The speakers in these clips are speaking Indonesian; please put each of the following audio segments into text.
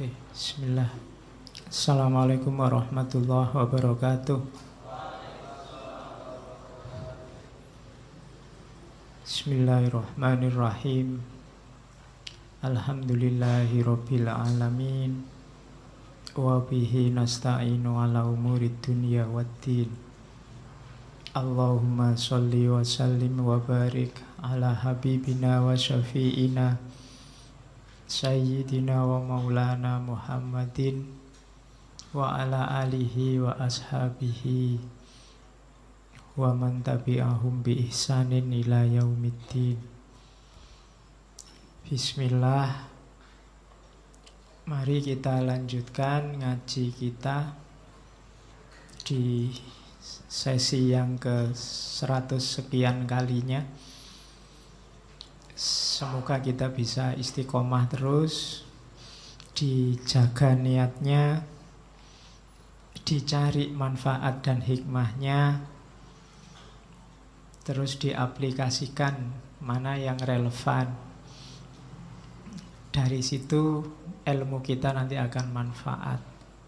Oke, bismillah. Assalamualaikum warahmatullahi wabarakatuh. Bismillahirrahmanirrahim. Alhamdulillahi rabbil alamin. Wa bihi nasta'inu ala umurid dunya waddin. Allahumma sholli wa sallim wa barik ala habibina wa syafi'ina Sayyidina wa maulana Muhammadin wa ala alihi wa ashabihi wa man tabi'ahum bi ihsanin ila yaumiddin. Bismillah. Mari kita lanjutkan ngaji kita di sesi yang ke-100 sekian kalinya. Semoga kita bisa istiqomah terus, dijaga niatnya, dicari manfaat dan hikmahnya, terus diaplikasikan mana yang relevan. Dari situ ilmu kita nanti akan manfaat.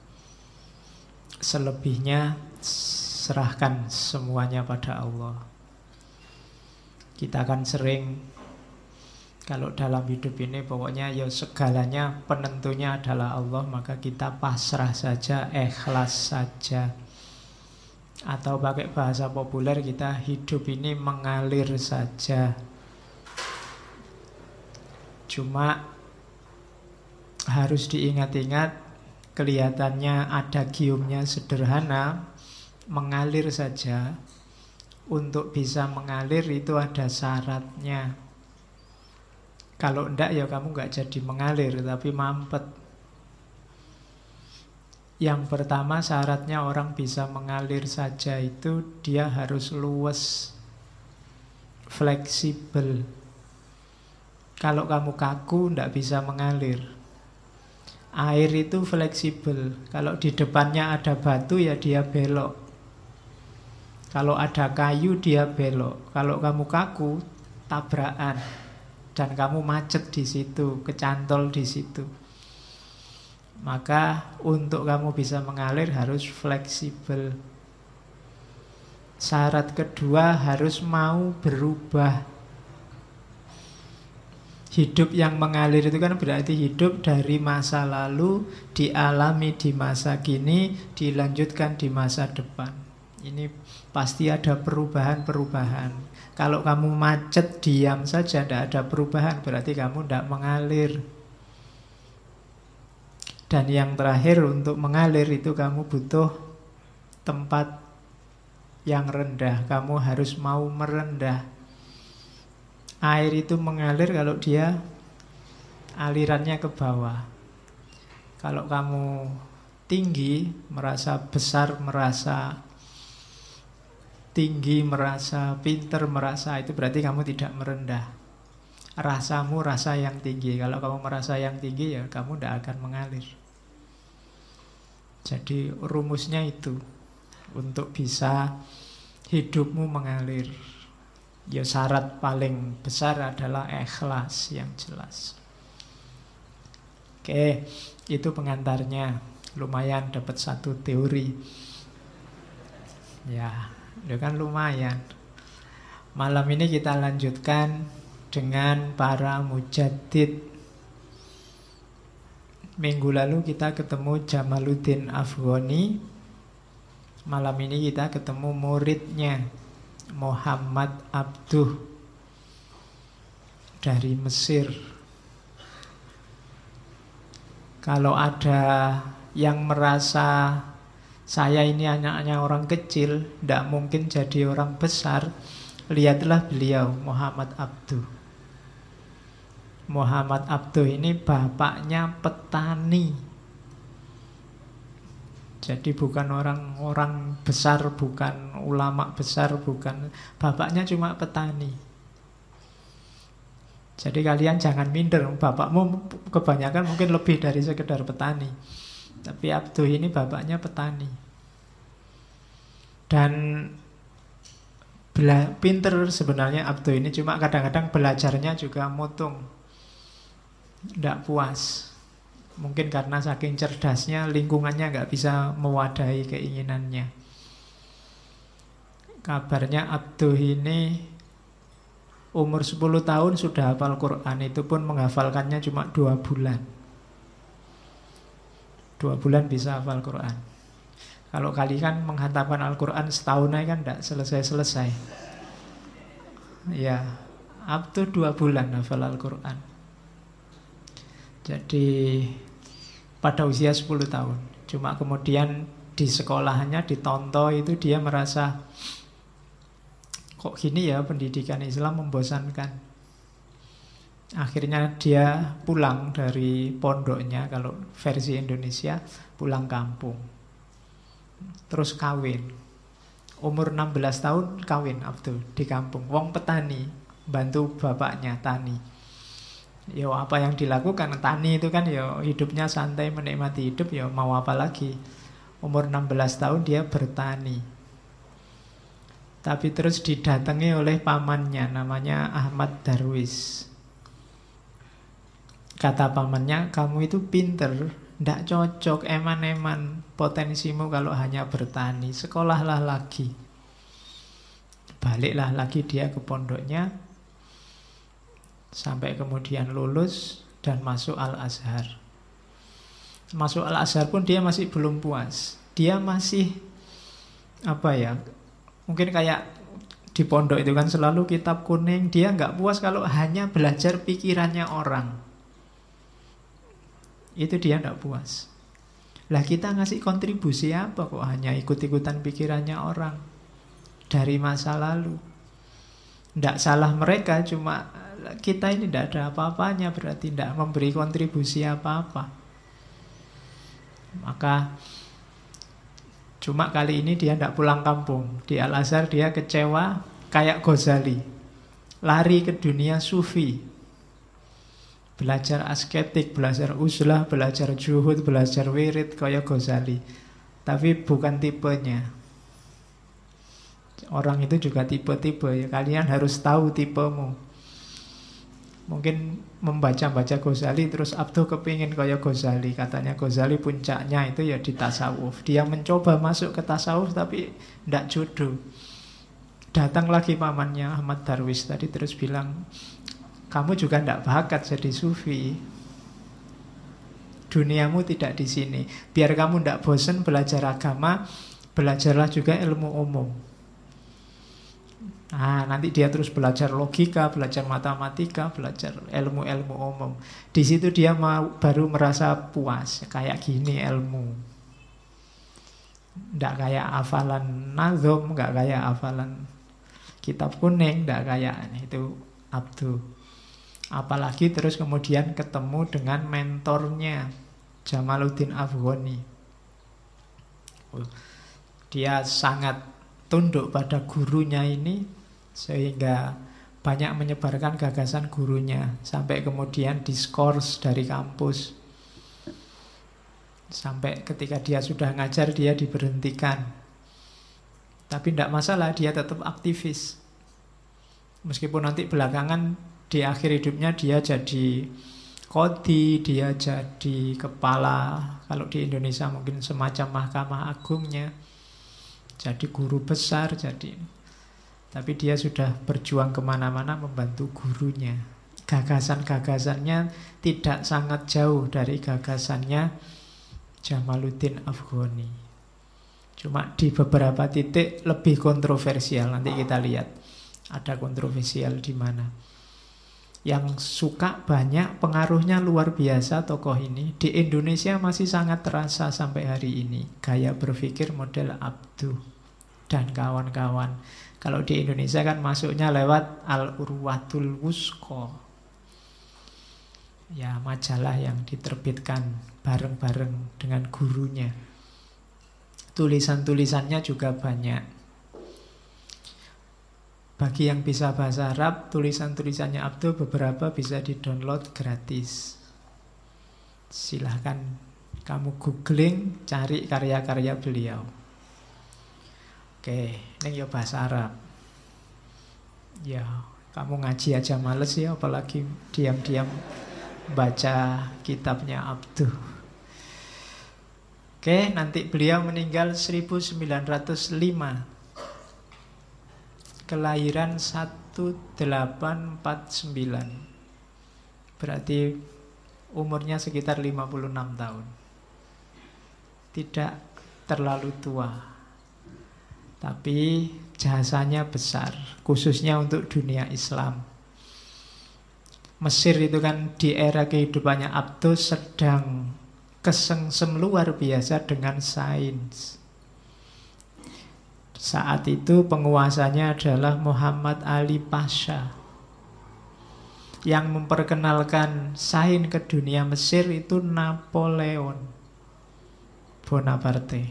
Selebihnya serahkan semuanya pada Allah. Kita akan sering, kalau dalam hidup ini pokoknya ya segalanya penentunya adalah Allah, maka kita pasrah saja, ikhlas saja. Atau pakai bahasa populer, kita hidup ini mengalir saja. Cuma harus diingat-ingat, kelihatannya ada giumnya sederhana, mengalir saja. Untuk bisa mengalir itu ada syaratnya. Kalau enggak ya kamu enggak jadi mengalir, tapi mampet. Yang pertama syaratnya orang bisa mengalir saja itu dia harus luwes, fleksibel. Kalau kamu kaku enggak bisa mengalir. Air itu fleksibel. Kalau di depannya ada batu ya dia belok. Kalau ada kayu dia belok. Kalau kamu kaku, tabrakan. Dan kamu macet di situ, kecantol di situ. Maka untuk kamu bisa mengalir harus fleksibel. Syarat kedua harus mau berubah. Hidup yang mengalir itu kan berarti hidup dari masa lalu, dialami di masa kini, dilanjutkan di masa depan. Ini pasti ada perubahan-perubahan. Kalau kamu macet, diam saja, tidak ada perubahan, berarti kamu tidak mengalir. Dan yang terakhir, untuk mengalir itu kamu butuh tempat yang rendah. Kamu harus mau merendah. Air itu mengalir kalau dia alirannya ke bawah. Kalau kamu tinggi, merasa besar, merasa tinggi, merasa pinter, merasa itu berarti kamu tidak merendah. Rasamu rasa yang tinggi. Kalau kamu merasa yang tinggi ya kamu tidak akan mengalir. Jadi rumusnya itu, untuk bisa hidupmu mengalir, ya syarat paling besar adalah ikhlas yang jelas. Oke, itu pengantarnya. Lumayan dapat satu teori. Ya, itu kan lumayan. Malam ini kita lanjutkan dengan para mujaddid. Minggu lalu kita ketemu Jamaluddin Afghani. Malam ini kita ketemu muridnya, Muhammad Abduh dari Mesir. Kalau ada yang merasa saya ini anaknya orang kecil, tidak mungkin jadi orang besar, lihatlah beliau, Muhammad Abduh. Muhammad Abduh ini bapaknya petani. Jadi bukan orang-orang besar, bukan ulama besar, bukan. Bapaknya cuma petani. Jadi kalian jangan minder, bapakmu kebanyakan mungkin lebih dari sekedar petani. Tapi Abduh ini bapaknya petani. Dan pinter sebenarnya Abduh ini, cuma kadang-kadang belajarnya juga mutung, tidak puas. Mungkin karena saking cerdasnya, lingkungannya nggak bisa mewadahi keinginannya. Kabarnya Abduh ini umur 10 tahun sudah hafal Quran. Itu pun menghafalkannya cuma 2 bulan. 2 bulan bisa hafal Quran. Kalau kali kan menghantamkan Al-Quran setahun aja kan tidak selesai-selesai. Ya, Abduh 2 bulan hafal Al-Quran. Jadi pada usia 10 tahun. Cuma kemudian di sekolahnya, di Tonto itu dia merasa, kok gini ya pendidikan Islam membosankan. Akhirnya dia pulang dari pondoknya, kalau versi Indonesia, pulang kampung. Terus kawin. Umur 16 tahun kawin Abdul di kampung. Wong petani, bantu bapaknya tani. Ya apa yang dilakukan tani itu kan ya hidupnya santai, menikmati hidup, ya mau apa lagi. Umur 16 tahun dia bertani. Tapi terus didatangi oleh pamannya, namanya Ahmad Darwis. Kata pamannya, kamu itu pinter, ndak cocok, eman-eman potensimu kalau hanya bertani, sekolahlah lagi. Baliklah lagi dia ke pondoknya, sampai kemudian lulus dan masuk Al-Azhar. Masuk Al-Azhar pun dia masih belum puas. Dia masih, mungkin kayak di pondok itu kan selalu kitab kuning. Dia nggak puas kalau hanya belajar pikirannya orang. Itu dia nggak puas. Lah kita ngasih kontribusi apa kok hanya ikut-ikutan pikirannya orang dari masa lalu. Nggak salah mereka, cuma kita ini tidak ada apa-apanya, berarti tidak memberi kontribusi apa-apa. Maka cuma kali ini dia tidak pulang kampung. Di Al-Azhar dia kecewa kayak Ghazali, lari ke dunia sufi, belajar asketik, belajar uzlah, belajar juhud, belajar wirid kayak Ghazali. Tapi bukan tipenya. Orang itu juga tipe-tipe ya. Kalian harus tahu tipemu. Mungkin membaca-baca Ghazali terus Abduh kepingin kayak Ghazali. Katanya Ghazali puncaknya itu ya di tasawuf. Dia mencoba masuk ke tasawuf tapi tidak jodoh. Datang lagi pamannya Ahmad Darwis tadi terus bilang, kamu juga tidak bakat jadi sufi. Duniamu tidak di sini. Biar kamu tidak bosan belajar agama, belajarlah juga ilmu umum. Nah, nanti dia terus belajar logika, belajar matematika, belajar ilmu-ilmu umum. Di situ dia baru merasa puas, kayak gini ilmu. Nggak kayak hafalan nazom, nggak kayak hafalan kitab kuning, nggak kayak itu Abduh. Apalagi terus kemudian ketemu dengan mentornya Jamaluddin Afghani. Dia sangat tunduk pada gurunya ini, sehingga banyak menyebarkan gagasan gurunya. Sampai kemudian diskors dari kampus. Sampai ketika dia sudah ngajar, dia diberhentikan. Tapi tidak masalah, dia tetap aktivis. Meskipun nanti belakangan di akhir hidupnya dia jadi qadhi, dia jadi kepala, kalau di Indonesia mungkin semacam mahkamah agungnya, jadi guru besar, tapi dia sudah berjuang kemana-mana membantu gurunya. Gagasan-gagasannya tidak sangat jauh dari gagasannya Jamaluddin Afghani. Cuma di beberapa titik lebih kontroversial. Nanti kita lihat ada kontroversial di mana. Yang suka banyak, pengaruhnya luar biasa tokoh ini. Di Indonesia masih sangat terasa sampai hari ini. Gaya berpikir model Abduh dan kawan-kawan. Kalau di Indonesia kan masuknya lewat Al-Urwatul Wusqa. Ya, majalah yang diterbitkan bareng-bareng dengan gurunya. Tulisan-tulisannya juga banyak. Bagi yang bisa bahasa Arab, tulisan-tulisannya Abduh beberapa bisa di-download gratis. Silahkan kamu googling, cari karya-karya beliau. Oke, ini ya bahasa Arab. Ya, kamu ngaji aja males ya, apalagi diam-diam baca kitabnya Abduh. Oke, nanti beliau meninggal 1905. Kelahiran 1849. Berarti umurnya sekitar 56 tahun. Tidak terlalu tua, tapi jasanya besar, khususnya untuk dunia Islam. Mesir itu kan di era kehidupannya Abduh sedang kesengsem luar biasa dengan sains. Saat itu penguasanya adalah Muhammad Ali Pasha. Yang memperkenalkan sains ke dunia Mesir itu Napoleon Bonaparte,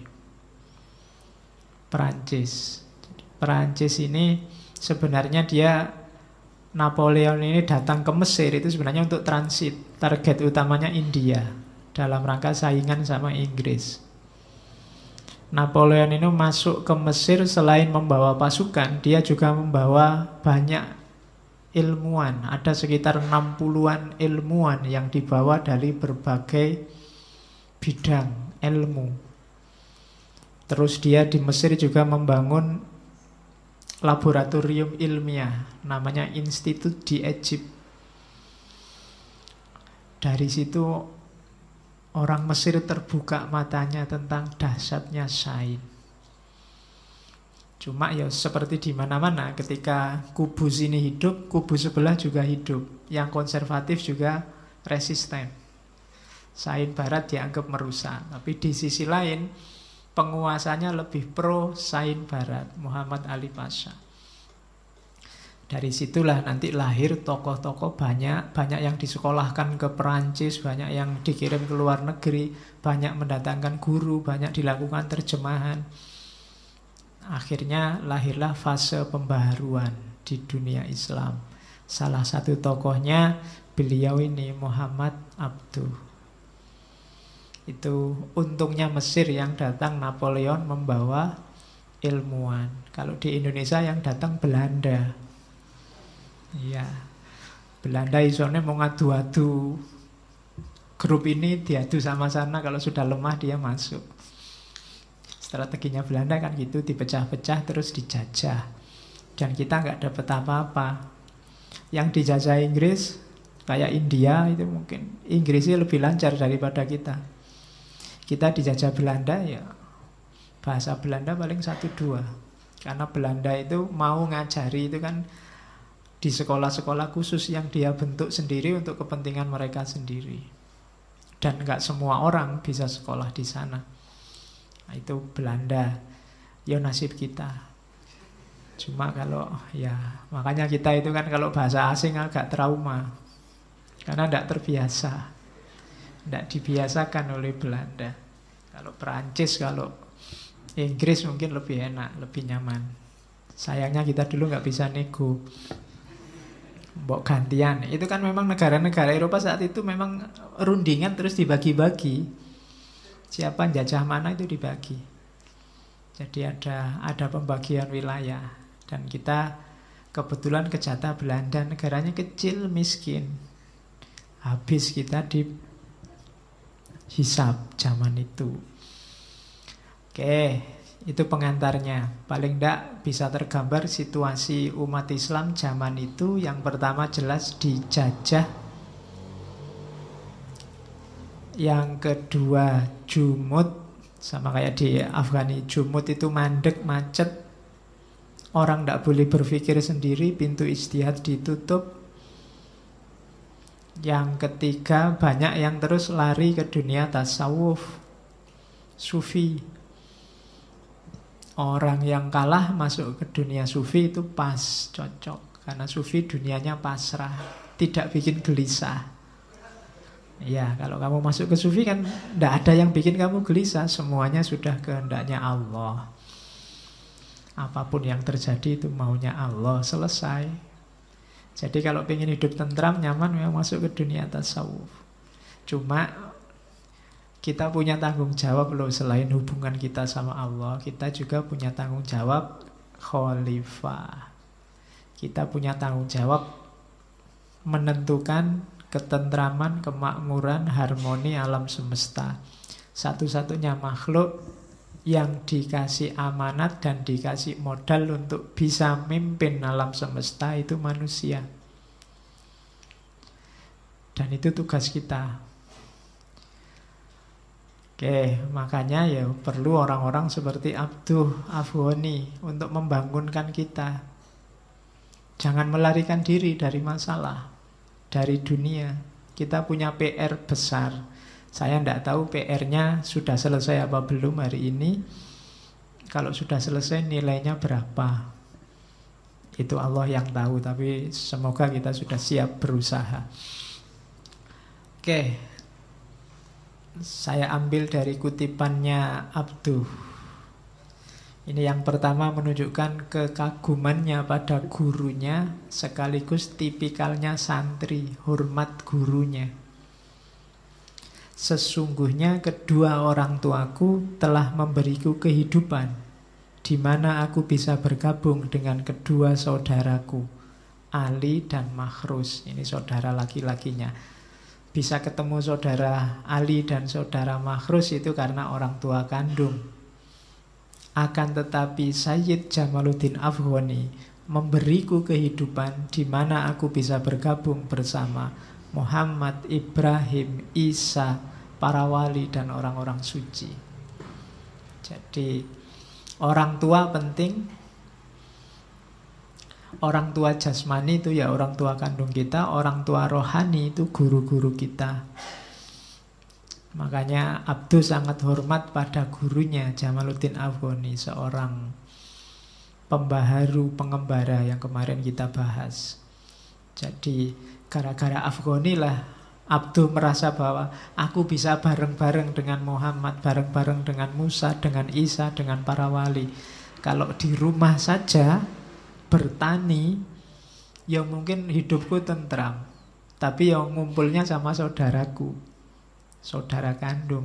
Perancis. Perancis ini sebenarnya Napoleon ini datang ke Mesir itu sebenarnya untuk transit. Target utamanya India dalam rangka saingan sama Inggris. Napoleon ini masuk ke Mesir selain membawa pasukan, dia juga membawa banyak ilmuwan. Ada sekitar 60-an ilmuwan yang dibawa dari berbagai bidang ilmu. Terus dia di Mesir juga membangun laboratorium ilmiah, namanya Institut di Egypt. Dari situ orang Mesir terbuka matanya tentang dahsyatnya sains. Cuma ya seperti di mana-mana, ketika kubu sini hidup, kubu sebelah juga hidup. Yang konservatif juga resisten. Sains Barat dianggap merusak, tapi di sisi lain penguasanya lebih pro sains Barat, Muhammad Ali Pasha. Dari situlah nanti lahir tokoh-tokoh banyak yang disekolahkan ke Perancis, banyak yang dikirim ke luar negeri, banyak mendatangkan guru, banyak dilakukan terjemahan. Akhirnya lahirlah fase pembaharuan di dunia Islam. Salah satu tokohnya beliau ini, Muhammad Abduh. Itu untungnya Mesir yang datang Napoleon membawa ilmuwan. Kalau di Indonesia yang datang Belanda. Iya, Belanda isone mau ngadu-adu. Grup ini diadu sama sana, kalau sudah lemah dia masuk. Strateginya Belanda kan gitu, dipecah-pecah terus dijajah. Dan kita nggak dapat apa-apa. Yang dijajah Inggris, kayak India itu mungkin Inggrisnya lebih lancar daripada kita. Kita dijajah Belanda ya bahasa Belanda paling 1-2. Karena Belanda itu mau ngajari itu kan di sekolah-sekolah khusus yang dia bentuk sendiri untuk kepentingan mereka sendiri. Dan nggak semua orang bisa sekolah di sana. Nah, itu Belanda. Ya nasib kita. Cuma kalau ya makanya kita itu kan kalau bahasa asing agak trauma. Karena tidak terbiasa. Tidak dibiasakan oleh Belanda. Kalau Perancis, kalau Inggris mungkin lebih enak, lebih nyaman. Sayangnya kita dulu nggak bisa nego. Mbok gantian. Itu kan memang negara-negara Eropa saat itu memang rundingan terus dibagi-bagi. Siapa jajah mana itu dibagi. Jadi ada pembagian wilayah. Dan kita kebetulan kejatah Belanda, negaranya kecil, miskin. Habis kita di hisab zaman itu. Oke, itu pengantarnya. Paling tidak bisa tergambar situasi umat Islam zaman itu. Yang pertama jelas dijajah. Yang kedua jumud. Sama kayak di Afghani, jumud itu mandek, macet. Orang tidak boleh berpikir sendiri, pintu ijtihad ditutup. Yang ketiga banyak yang terus lari ke dunia tasawuf, sufi. Orang yang kalah masuk ke dunia sufi itu pas, cocok. Karena sufi dunianya pasrah, tidak bikin gelisah. Ya, kalau kamu masuk ke sufi kan tidak ada yang bikin kamu gelisah. Semuanya sudah kehendaknya Allah. Apapun yang terjadi itu maunya Allah, selesai. Jadi kalau ingin hidup tentram, nyaman, memang masuk ke dunia tasawuf. Cuma kita punya tanggung jawab loh, selain hubungan kita sama Allah, kita juga punya tanggung jawab khalifah. Kita punya tanggung jawab menentukan ketentraman, kemakmuran, harmoni alam semesta. Satu-satunya makhluk yang dikasih amanat dan dikasih modal untuk bisa mimpin alam semesta itu manusia. Dan itu tugas kita. Oke, makanya ya perlu orang-orang seperti Abduh Afghani untuk membangunkan kita. Jangan melarikan diri dari masalah, dari dunia. Kita punya PR besar. Saya tidak tahu PR-nya sudah selesai apa belum hari ini. Kalau sudah selesai nilainya berapa, itu Allah yang tahu. Tapi semoga kita sudah siap berusaha. Oke, saya ambil dari kutipannya Abduh. Ini yang pertama menunjukkan kekagumannya pada gurunya, sekaligus tipikalnya santri, hormat gurunya. Sesungguhnya kedua orang tuaku telah memberiku kehidupan, di mana aku bisa bergabung dengan kedua saudaraku, Ali dan Makhrus. Ini saudara laki-lakinya. Bisa ketemu saudara Ali dan saudara Makhrus itu karena orang tua kandung. Akan tetapi Sayyid Jamaluddin Afghani memberiku kehidupan di mana aku bisa bergabung bersama Muhammad, Ibrahim, Isa, para wali dan orang-orang suci. Jadi orang tua penting. Orang tua jasmani itu ya orang tua kandung kita. Orang tua rohani itu guru-guru kita. Makanya Abduh sangat hormat pada gurunya Jamaluddin Afghani, seorang pembaharu, pengembara yang kemarin kita bahas. Jadi gara-gara Afghani lah Abduh merasa bahwa aku bisa bareng-bareng dengan Muhammad, bareng-bareng dengan Musa, dengan Isa, dengan para wali. Kalau di rumah saja bertani, ya mungkin hidupku tentram. Tapi yang ngumpulnya sama saudaraku, saudara kandung,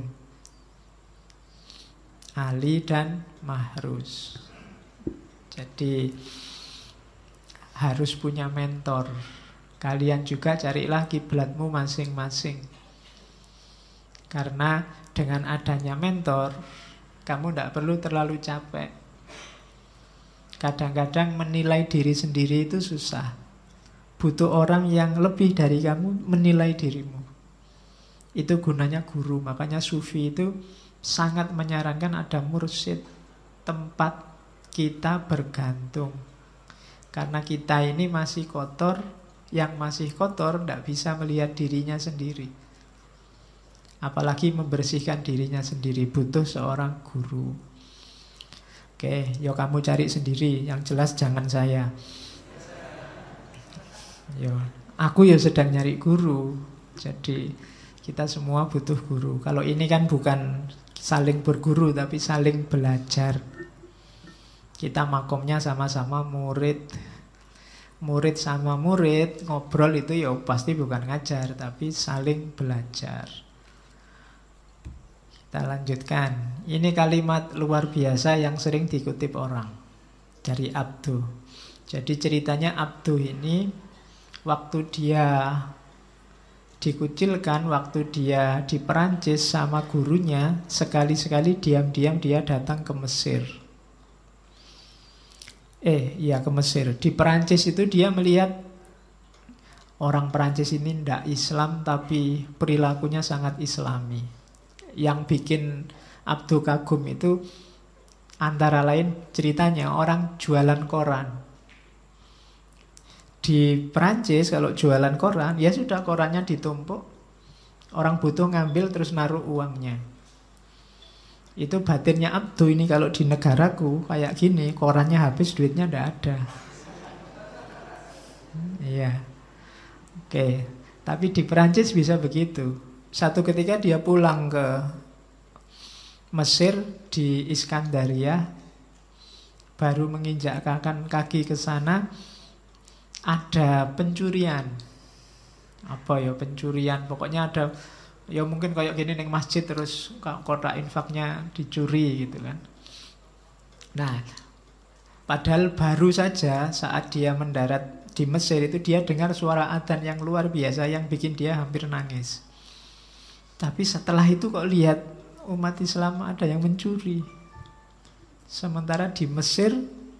Ali dan Makhrus. Jadi harus punya mentor. Kalian juga carilah kiblatmu masing-masing. Karena dengan adanya mentor, kamu tidak perlu terlalu capek. Kadang-kadang menilai diri sendiri itu susah. Butuh orang yang lebih dari kamu menilai dirimu. Itu gunanya guru. Makanya Sufi itu sangat menyarankan ada mursyid, tempat kita bergantung. Karena kita ini masih kotor. Yang masih kotor tidak bisa melihat dirinya sendiri, apalagi membersihkan dirinya sendiri. Butuh seorang guru. Oke, yo kamu cari sendiri. Yang jelas jangan saya. Yo, aku ya sedang nyari guru. Jadi kita semua butuh guru. Kalau ini kan bukan saling berguru, tapi saling belajar. Kita makomnya sama-sama murid. Murid sama murid ngobrol itu ya pasti bukan ngajar, tapi saling belajar. Kita lanjutkan. Ini kalimat luar biasa yang sering dikutip orang dari Abduh. Jadi ceritanya Abduh ini waktu dia dikucilkan, waktu dia di Perancis sama gurunya, sekali-sekali diam-diam dia datang ke Mesir. Ke Mesir. Di Perancis itu dia melihat orang Perancis ini tidak Islam, tapi perilakunya sangat Islami. Yang bikin Abduh kagum itu antara lain ceritanya orang jualan koran. Di Perancis kalau jualan koran, ya sudah korannya ditumpuk, orang butuh ngambil terus naruh uangnya. Itu batinnya Abduh ini. Kalau di negaraku kayak gini, korannya habis, duitnya ndak ada. Iya. Oke. Tapi di Perancis bisa begitu. Satu ketika dia pulang ke Mesir di Iskandaria, baru menginjakkan kaki ke sana, ada pencurian. Apa ya pencurian? Pokoknya ada. Ya mungkin kayak gini neng masjid terus kotak infaknya dicuri gitu kan. Nah, padahal baru saja saat dia mendarat di Mesir itu dia dengar suara adzan yang luar biasa yang bikin dia hampir nangis. Tapi setelah itu kok lihat umat Islam ada yang mencuri. Sementara di Mesir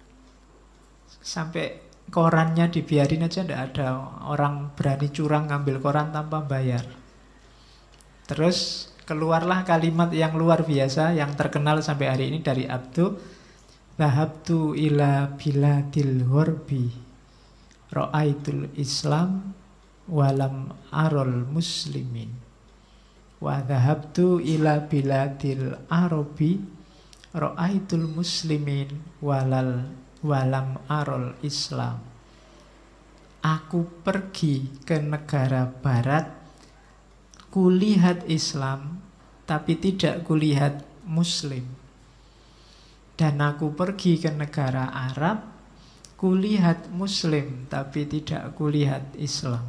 sampai korannya dibiarin aja, tidak ada orang berani curang ngambil koran tanpa bayar. Terus keluarlah kalimat yang luar biasa yang terkenal sampai hari ini dari Abdu, "Dhahabtu ila biladil ghorbi ra'aitul Islam walam arol muslimin wa dhahabtu ila biladil arabi ra'aitul muslimin walam arol Islam." Aku pergi ke negara barat, kulihat Islam tapi tidak kulihat Muslim. Dan aku pergi ke negara Arab, kulihat Muslim tapi tidak kulihat Islam.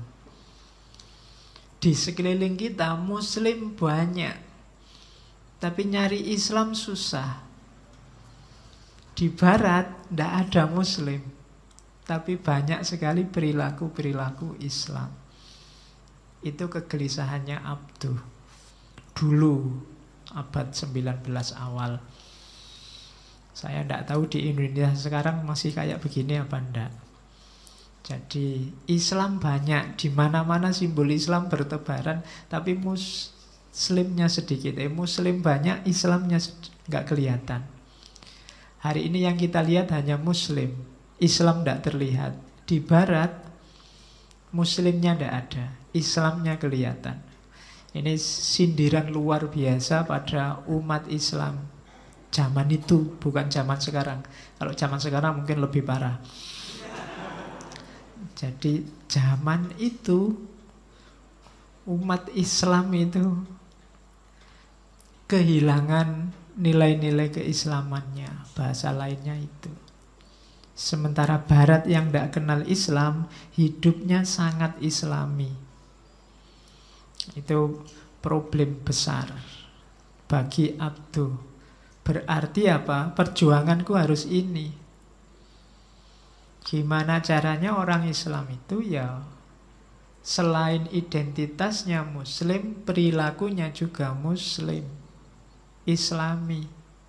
Di sekeliling kita Muslim banyak, tapi nyari Islam susah. Di barat tidak ada Muslim, tapi banyak sekali perilaku-perilaku Islam. Itu kegelisahannya Abduh dulu, abad 19 awal. Saya tidak tahu di Indonesia sekarang masih kayak begini apa enggak. Jadi Islam banyak, di mana-mana simbol Islam bertebaran, tapi Muslimnya sedikit. Muslim banyak, Islamnya nggak kelihatan. Hari ini yang kita lihat hanya Muslim, Islam tidak terlihat. Di Barat Muslimnya tidak ada, Islamnya kelihatan. Ini sindiran luar biasa pada umat Islam zaman itu, bukan zaman sekarang. Kalau zaman sekarang mungkin lebih parah. Jadi zaman itu umat Islam itu kehilangan nilai-nilai keislamannya, bahasa lainnya itu. Sementara Barat yang tidak kenal Islam, hidupnya sangat Islami. Itu problem besar bagi Abduh. Berarti apa? Perjuanganku harus ini. Gimana caranya orang Islam itu ya selain identitasnya Muslim, perilakunya juga Muslim, Islami.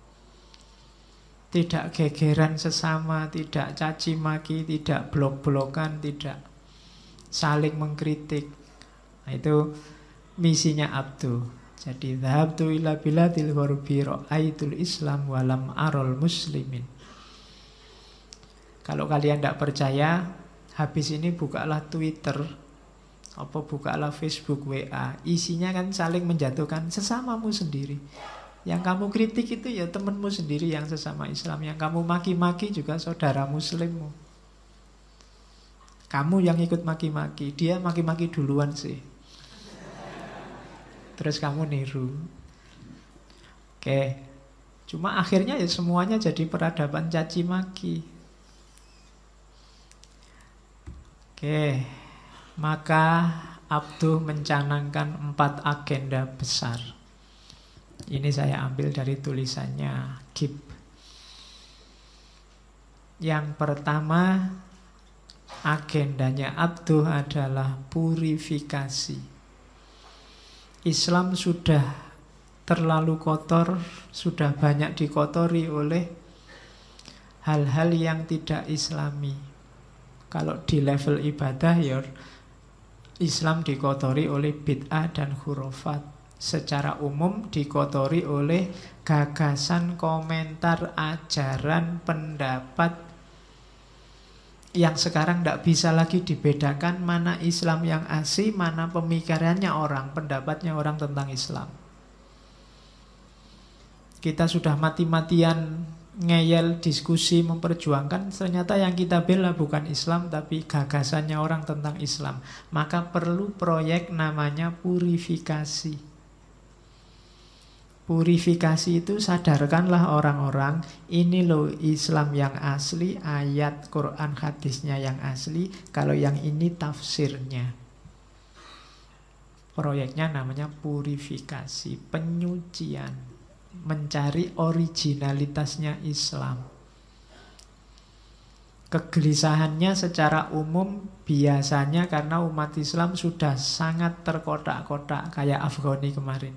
Tidak gegeran sesama, tidak caci maki, tidak blok-blokan, tidak saling mengkritik. Nah, itu misinya Abduh. Jadi dhahabtu ila biladil ghorbi ra'aitul Islam walam arol muslimin. Kalau kalian tidak percaya, habis ini bukalah Twitter, apa bukalah Facebook, WA. Isinya kan saling menjatuhkan sesamamu sendiri. Yang kamu kritik itu ya temanmu sendiri yang sesama Islam. Yang kamu maki-maki juga saudara muslimmu. Kamu yang ikut maki-maki, dia maki-maki duluan sih. Terus kamu niru. Oke. Cuma akhirnya ya semuanya jadi peradaban caci maki. Oke. Maka Abduh mencanangkan 4 agenda besar. Ini saya ambil dari tulisannya Gibb. Yang pertama, agendanya Abduh adalah purifikasi. Islam sudah terlalu kotor, sudah banyak dikotori oleh hal-hal yang tidak Islami. Kalau di level ibadah ya Islam dikotori oleh bid'ah dan khurafat. Secara umum dikotori oleh gagasan, komentar, ajaran, pendapat yang sekarang tidak bisa lagi dibedakan mana Islam yang asli, mana pemikirannya orang, pendapatnya orang tentang Islam. Kita sudah mati-matian ngeyel, diskusi, memperjuangkan, ternyata yang kita bela bukan Islam tapi gagasannya orang tentang Islam. Maka perlu proyek namanya purifikasi. Purifikasi itu sadarkanlah orang-orang, ini loh Islam yang asli, ayat Quran hadisnya yang asli, kalau yang ini tafsirnya. Proyeknya namanya purifikasi, penyucian, mencari originalitasnya Islam. Kegelisahannya secara umum biasanya karena umat Islam sudah sangat terkotak-kotak kayak Afghani kemarin.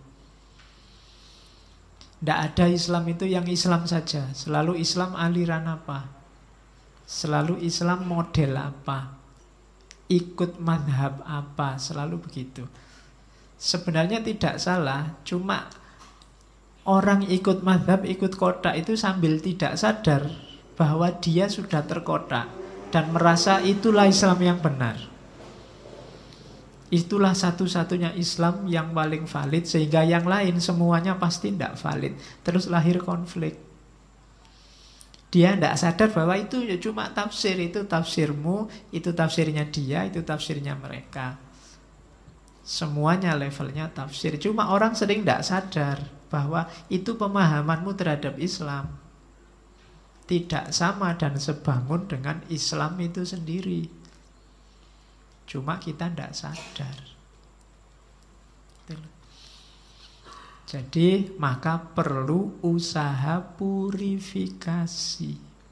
Tidak ada Islam itu yang Islam saja. Selalu Islam aliran apa? Selalu Islam model apa? Ikut madhab apa? Selalu begitu. Sebenarnya tidak salah, cuma orang ikut madhab, ikut kotak itu sambil tidak sadar bahwa dia sudah terkotak dan merasa itulah Islam yang benar. Itulah satu-satunya Islam yang paling valid, sehingga yang lain semuanya pasti tidak valid. Terus lahir konflik. Dia tidak sadar bahwa itu ya cuma tafsir, itu tafsirmu, itu tafsirnya dia, itu tafsirnya mereka. Semuanya levelnya tafsir. Cuma orang sering tidak sadar bahwa itu pemahamanmu terhadap Islam tidak sama dan sebangun dengan Islam itu sendiri. Cuma kita tidak sadar. Jadi maka perlu usaha purifikasi.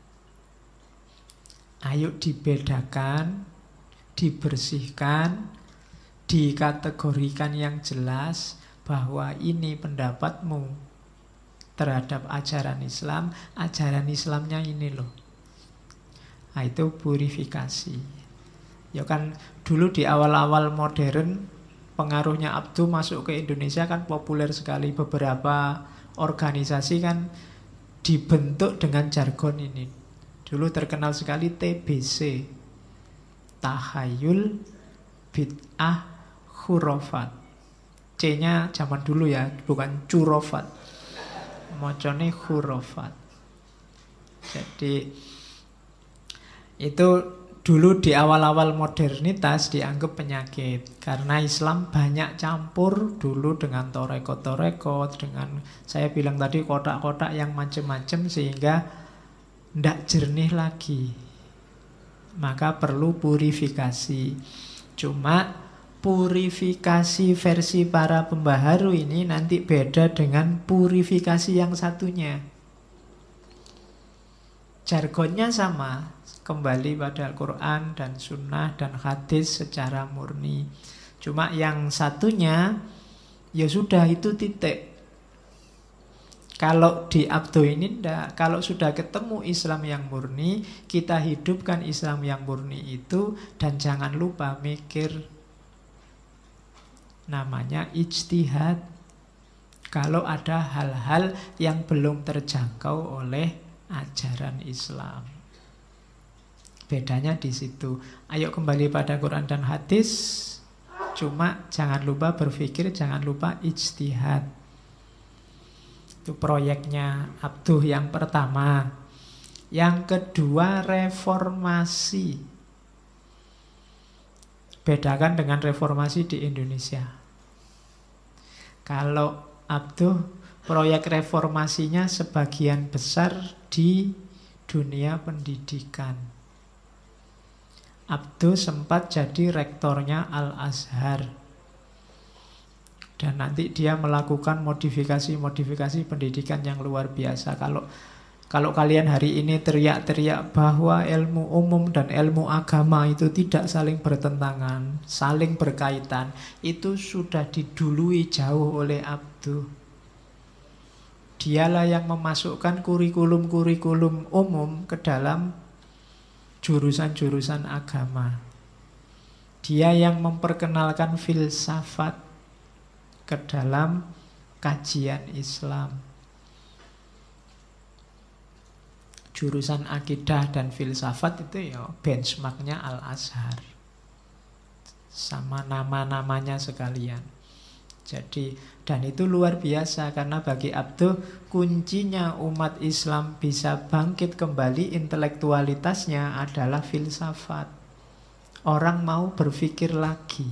Ayo dibedakan, dibersihkan, dikategorikan yang jelas bahwa ini pendapatmu terhadap ajaran Islam, ajaran Islamnya ini loh. Nah, itu purifikasi. Ya kan dulu di awal-awal modern pengaruhnya Abduh masuk ke Indonesia kan populer sekali. Beberapa organisasi kan dibentuk dengan jargon ini. Dulu terkenal sekali TBC, Tahayul Bid'ah Khurafat. C-nya zaman dulu ya, bukan curofat. Mocone khurafat. Jadi itu dulu di awal-awal modernitas dianggap penyakit karena Islam banyak campur dulu dengan toreko-toreko, dengan saya bilang tadi kotak-kotak yang macam-macam sehingga tidak jernih lagi. Maka perlu purifikasi. Cuma purifikasi versi para pembaharu ini nanti beda dengan purifikasi yang satunya. Jargonnya sama, kembali pada Al-Quran dan Sunnah dan hadis secara murni. Cuma yang satunya ya sudah itu titik. Kalau di Abduh ini enggak. Kalau sudah ketemu Islam yang murni, kita hidupkan Islam yang murni itu. Dan jangan lupa mikir, namanya ijtihad. Kalau ada hal-hal yang belum terjangkau oleh ajaran Islam, bedanya di situ. Ayo kembali pada Quran dan hadis. Cuma jangan lupa berpikir, jangan lupa ijtihad. Itu proyeknya Abduh yang pertama. Yang kedua reformasi. Bedakan dengan reformasi di Indonesia. Kalau Abduh proyek reformasinya sebagian besar di dunia pendidikan. Abduh sempat jadi rektornya Al-Azhar. Dan nanti dia melakukan modifikasi pendidikan yang luar biasa. Kalau kalian hari ini teriak-teriak bahwa ilmu umum dan ilmu agama itu tidak saling bertentangan, saling berkaitan, itu sudah didului jauh oleh Abduh. Dialah yang memasukkan kurikulum-kurikulum umum ke dalam jurusan-jurusan agama. Dia yang memperkenalkan filsafat ke dalam kajian Islam. Jurusan akidah dan filsafat itu ya benchmarknya Al-Azhar. Sama nama-namanya sekalian. Jadi, dan itu luar biasa karena bagi Abduh kuncinya umat Islam bisa bangkit kembali intelektualitasnya adalah filsafat. Orang mau berpikir lagi.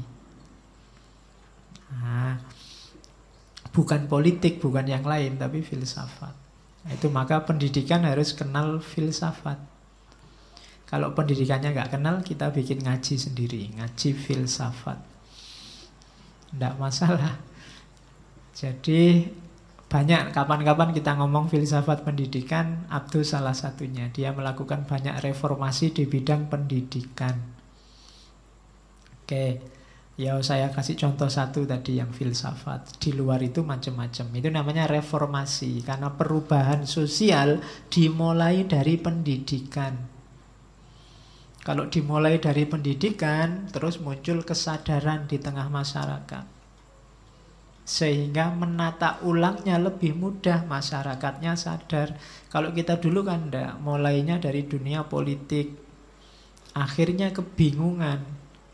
Nah, bukan politik, bukan yang lain, tapi filsafat. Itu maka pendidikan harus kenal filsafat. Kalau pendidikannya nggak kenal, kita bikin ngaji sendiri, ngaji filsafat, nggak masalah. Jadi Banyak, kapan-kapan kita ngomong filsafat pendidikan, Abdu salah satunya. Dia melakukan banyak reformasi di bidang pendidikan. Oke, ya saya kasih contoh satu tadi yang filsafat. Di luar itu macam-macam. Itu namanya reformasi, karena perubahan sosial dimulai dari pendidikan. Kalau dimulai dari pendidikan, terus muncul kesadaran di tengah masyarakat. Sehingga menata ulangnya lebih mudah, masyarakatnya sadar. Kalau kita dulu kan enggak, mulainya dari dunia politik, akhirnya kebingungan.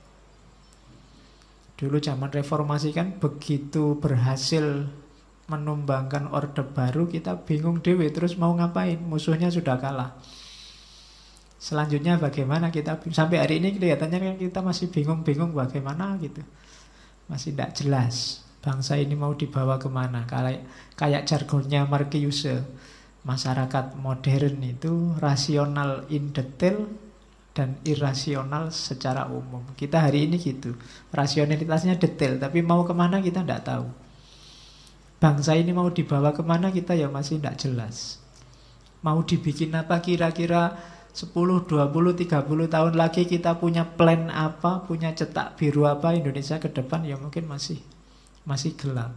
Dulu zaman reformasi kan begitu berhasil menumbangkan orde baru, kita bingung dewe, terus mau ngapain, musuhnya sudah kalah. Selanjutnya bagaimana kita, sampai hari ini kelihatannya kita masih bingung-bingung bagaimana gitu. Masih tidak jelas bangsa ini mau dibawa kemana. Kayak jargonnya Marcuse, masyarakat modern itu rasional in detail dan irasional secara umum. Kita hari ini gitu, rasionalitasnya detail, tapi mau kemana kita tidak tahu. Bangsa ini mau dibawa kemana kita ya masih tidak jelas. Mau dibikin apa kira-kira 10, 20, 30 tahun lagi kita punya plan apa, punya cetak biru apa Indonesia ke depan, ya mungkin masih gelap.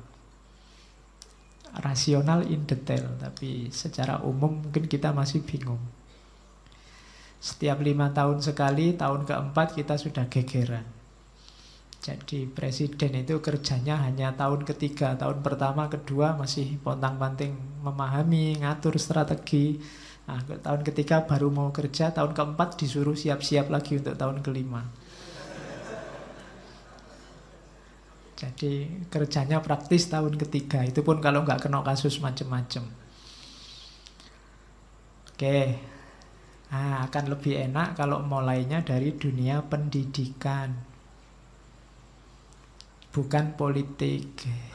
Rasional in detail, tapi secara umum mungkin kita masih bingung. Setiap 5 tahun sekali, tahun keempat kita sudah gegeran. Jadi presiden itu kerjanya hanya tahun ketiga, tahun pertama, kedua masih pontang-panting memahami, ngatur strategi. Nah, tahun ketiga baru mau kerja, tahun keempat disuruh siap-siap lagi untuk tahun kelima. Jadi kerjanya praktis tahun ketiga, itu pun kalau nggak kena kasus macam-macam. Oke, nah, akan lebih enak kalau mulainya dari dunia pendidikan, bukan politik.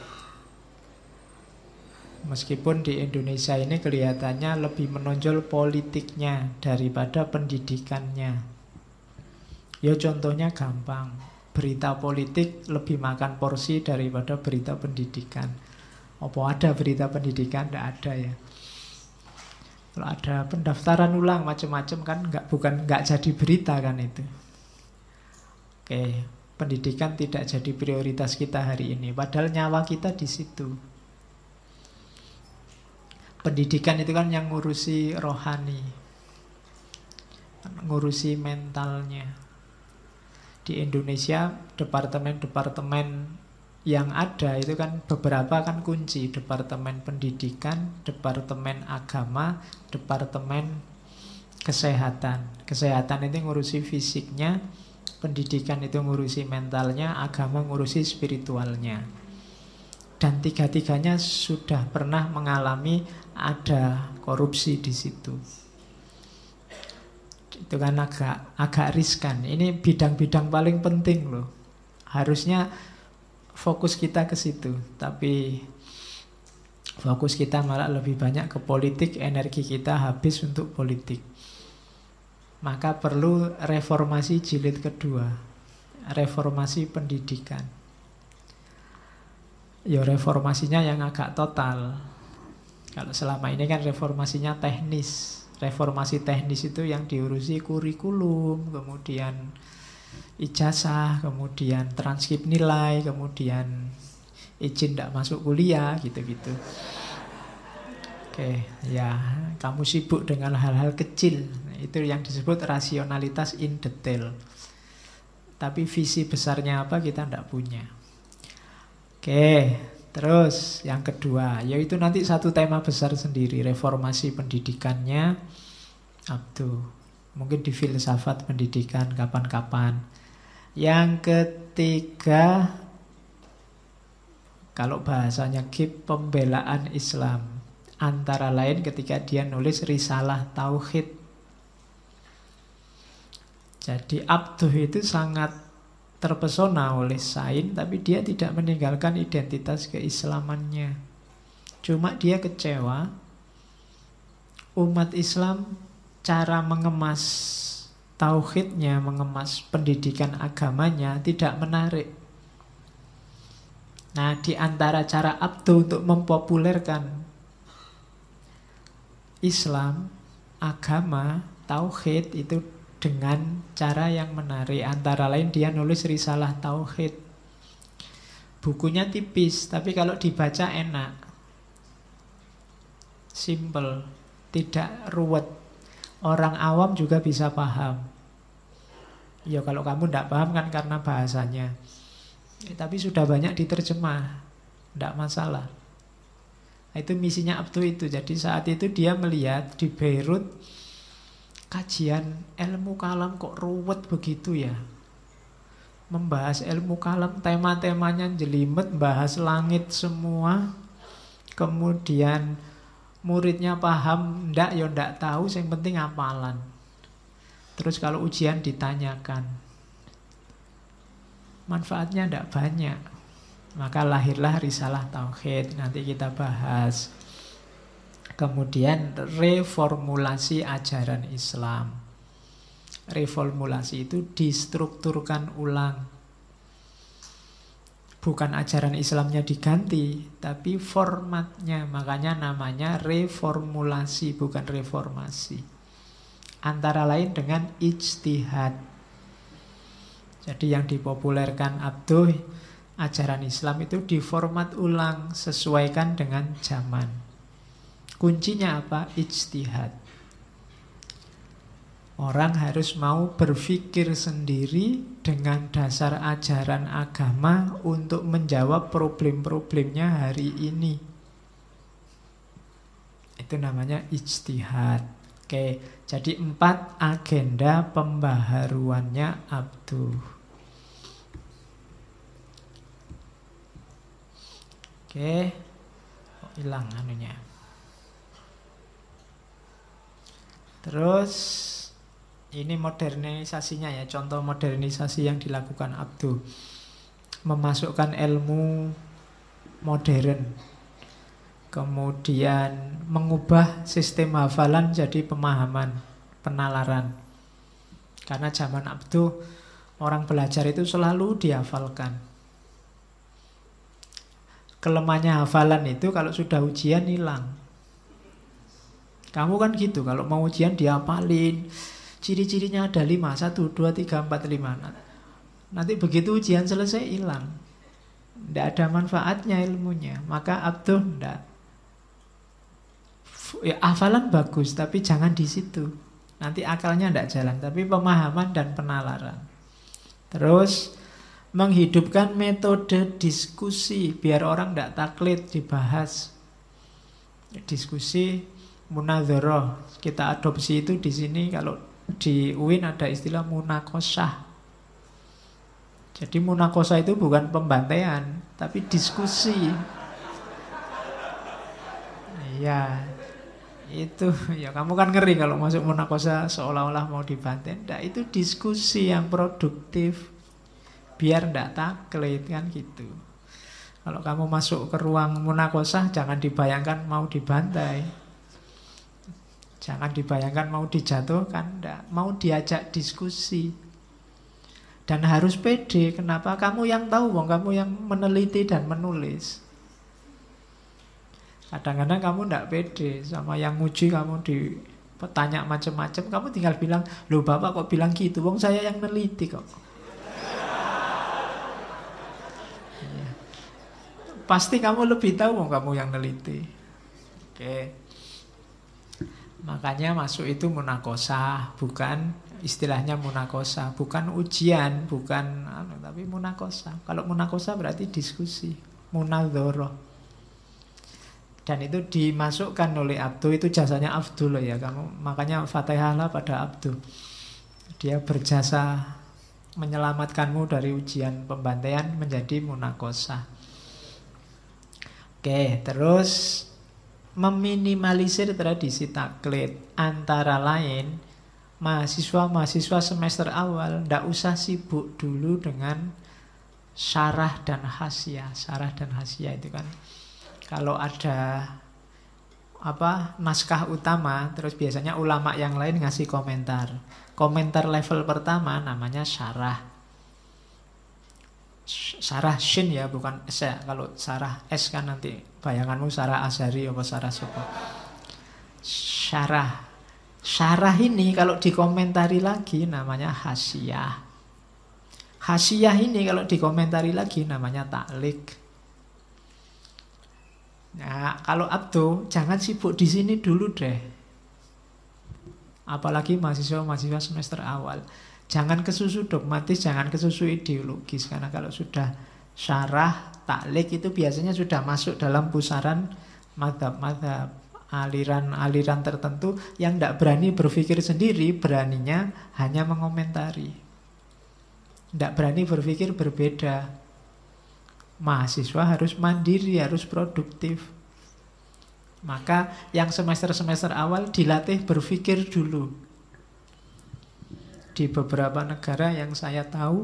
Meskipun di Indonesia ini kelihatannya lebih menonjol politiknya daripada pendidikannya. Ya contohnya gampang. Berita politik lebih makan porsi daripada berita pendidikan. Apa ada berita pendidikan? Tidak ada ya. Kalau ada pendaftaran ulang macam-macam kan bukan jadi berita kan itu. Oke, pendidikan tidak jadi prioritas kita hari ini. Padahal nyawa kita di situ. Pendidikan itu kan yang ngurusi rohani, ngurusi mentalnya. Di Indonesia departemen-departemen yang ada itu kan beberapa kan kunci. Departemen pendidikan, departemen agama, departemen kesehatan. Kesehatan itu ngurusi fisiknya, pendidikan itu ngurusi mentalnya, agama ngurusi spiritualnya. Dan tiga-tiganya sudah pernah mengalami ada korupsi di situ. Itu kan agak riskan. Ini bidang-bidang paling penting loh. Harusnya fokus kita ke situ, tapi fokus kita malah lebih banyak ke politik, energi kita habis untuk politik. Maka perlu reformasi jilid kedua, reformasi pendidikan. Ya reformasinya yang agak total. Kalau selama ini kan reformasinya teknis. Reformasi teknis itu yang diurusi kurikulum, kemudian ijazah, kemudian transkrip nilai, kemudian izin tidak masuk kuliah, gitu-gitu. Oke, ya kamu sibuk dengan hal-hal kecil. Itu yang disebut rasionalitas in detail. Tapi visi besarnya apa kita tidak punya. Oke, terus yang kedua, yaitu nanti satu tema besar sendiri, reformasi pendidikannya Abdu. Mungkin di filsafat pendidikan kapan-kapan. Yang ketiga, kalau bahasanya Gib, pembelaan Islam. Antara lain ketika dia nulis Risalah Tauhid. Jadi Abdu itu sangat terpesona oleh sains, tapi dia tidak meninggalkan identitas keislamannya. Cuma dia kecewa umat Islam cara mengemas tauhidnya, mengemas pendidikan agamanya tidak menarik. Nah, di antara cara Abduh untuk mempopulerkan Islam, agama, tauhid itu dengan cara yang menarik. Antara lain dia nulis risalah tauhid. Bukunya tipis, tapi kalau dibaca enak. Simple, tidak ruwet. Orang awam juga bisa paham. Ya kalau kamu tidak paham kan karena bahasanya. Tapi sudah banyak diterjemah, tidak masalah. Itu misinya Abduh itu. Jadi saat itu dia melihat di Beirut kajian ilmu kalam kok ruwet begitu ya. Membahas ilmu kalam, tema-temanya jelimet, bahas langit semua. Kemudian muridnya paham, ndak ya ndak tahu, yang penting hafalan. Terus kalau ujian ditanyakan, manfaatnya ndak banyak. Maka lahirlah risalah tauhid, nanti kita bahas. Kemudian reformulasi ajaran Islam. Reformulasi itu distrukturkan ulang. Bukan ajaran Islamnya diganti, tapi formatnya. Makanya namanya reformulasi, bukan reformasi. Antara lain dengan ijtihad. Jadi yang dipopulerkan Abduh, ajaran Islam itu diformat ulang, sesuaikan dengan zaman. Kuncinya apa? Ijtihad. Orang harus mau berpikir sendiri dengan dasar ajaran agama untuk menjawab problem-problemnya hari ini. Itu namanya ijtihad. Oke, jadi 4 agenda pembaharuannya Abduh. Oke, kok hilang anunya. Terus ini modernisasinya ya, contoh modernisasi yang dilakukan Abduh. Memasukkan ilmu modern. Kemudian mengubah sistem hafalan jadi pemahaman, penalaran. Karena zaman Abduh orang belajar itu selalu dihafalkan. Kelemahannya hafalan itu kalau sudah ujian hilang. Kamu kan gitu, kalau mau ujian dihafalin. Ciri-cirinya ada 5, 1, 2, 3, 4, 5. Nanti begitu ujian selesai hilang. Tidak ada manfaatnya ilmunya. Maka Abduh tidak. Ya, hafalan bagus, tapi jangan di situ. Nanti akalnya tidak jalan, tapi pemahaman dan penalaran. Terus menghidupkan metode diskusi biar orang tidak taklid, dibahas. Diskusi munadzarah kita adopsi itu di sini. Kalau di UIN ada istilah munakosah. Jadi munakosah itu bukan pembantaian, tapi diskusi. Iya, itu ya kamu kan ngeri kalau masuk munakosah seolah-olah mau dibantai. Nggak, itu diskusi yang produktif. Biar ndak taklid kan gitu. Kalau kamu masuk ke ruang munakosah, jangan dibayangkan mau dibantai. Jangan dibayangkan mau dijatuhkan, ndak. Mau diajak diskusi. Dan harus pede. Kenapa? Kamu yang tahu, kamu yang meneliti dan menulis. Kadang-kadang kamu ndak pede sama yang nguji, kamu ditanya macam-macam, kamu tinggal bilang, "Loh Bapak kok bilang gitu? Wong saya yang neliti kok." Pasti kamu lebih tahu kamu yang neliti. Oke. Makanya masuk itu munakosah, bukan istilahnya munakosah, bukan ujian, bukan tapi munakosah. Kalau munakosah berarti diskusi, munadzarah. Dan itu dimasukkan oleh Abduh, itu jasanya Abduh loh ya kamu. Makanya Fatihahlah pada Abduh. Dia berjasa menyelamatkanmu dari ujian pembantaian menjadi munakosah. Oke, terus meminimalisir tradisi taklid. Antara lain, mahasiswa-mahasiswa semester awal ndak usah sibuk dulu dengan syarah dan hasyiah. Syarah dan hasyiah itu kan kalau ada naskah utama, terus biasanya ulama yang lain ngasih komentar. Komentar level pertama namanya syarah. Sarah Shin ya, bukan S ya. Kalau Sarah S kan nanti bayanganmu Sarah Azhari apa Sarah Sopo. Syarah ini kalau dikomentari lagi namanya hasiyah. Hasiyah ini kalau dikomentari lagi namanya taklik. Nah, kalau Abdo jangan sibuk di sini dulu deh. Apalagi mahasiswa semester awal. Jangan kesusu dogmatis, jangan kesusu ideologis. Karena kalau sudah syarah, taklik itu biasanya sudah masuk dalam pusaran madhab-madhab, aliran-aliran tertentu yang tidak berani berpikir sendiri, beraninya hanya mengomentari. Tidak berani berpikir berbeda. Mahasiswa harus mandiri, harus produktif. Maka yang semester-semester awal dilatih berpikir dulu. Di beberapa negara yang saya tahu,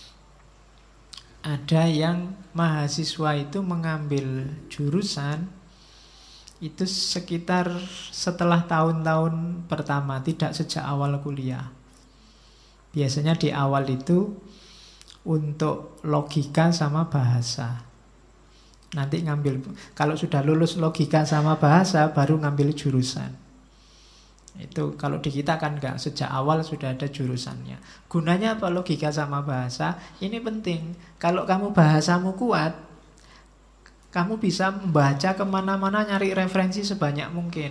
ada yang mahasiswa itu mengambil jurusan itu sekitar setelah tahun-tahun pertama, tidak sejak awal kuliah. Biasanya di awal itu untuk logika sama bahasa. Nanti ngambil, kalau sudah lulus logika sama bahasa, baru ngambil jurusan. Itu kalau di kita kan enggak, sejak awal sudah ada jurusannya. Gunanya apa logika sama bahasa? Ini penting. Kalau kamu bahasamu kuat, kamu bisa membaca kemana-mana, nyari referensi sebanyak mungkin.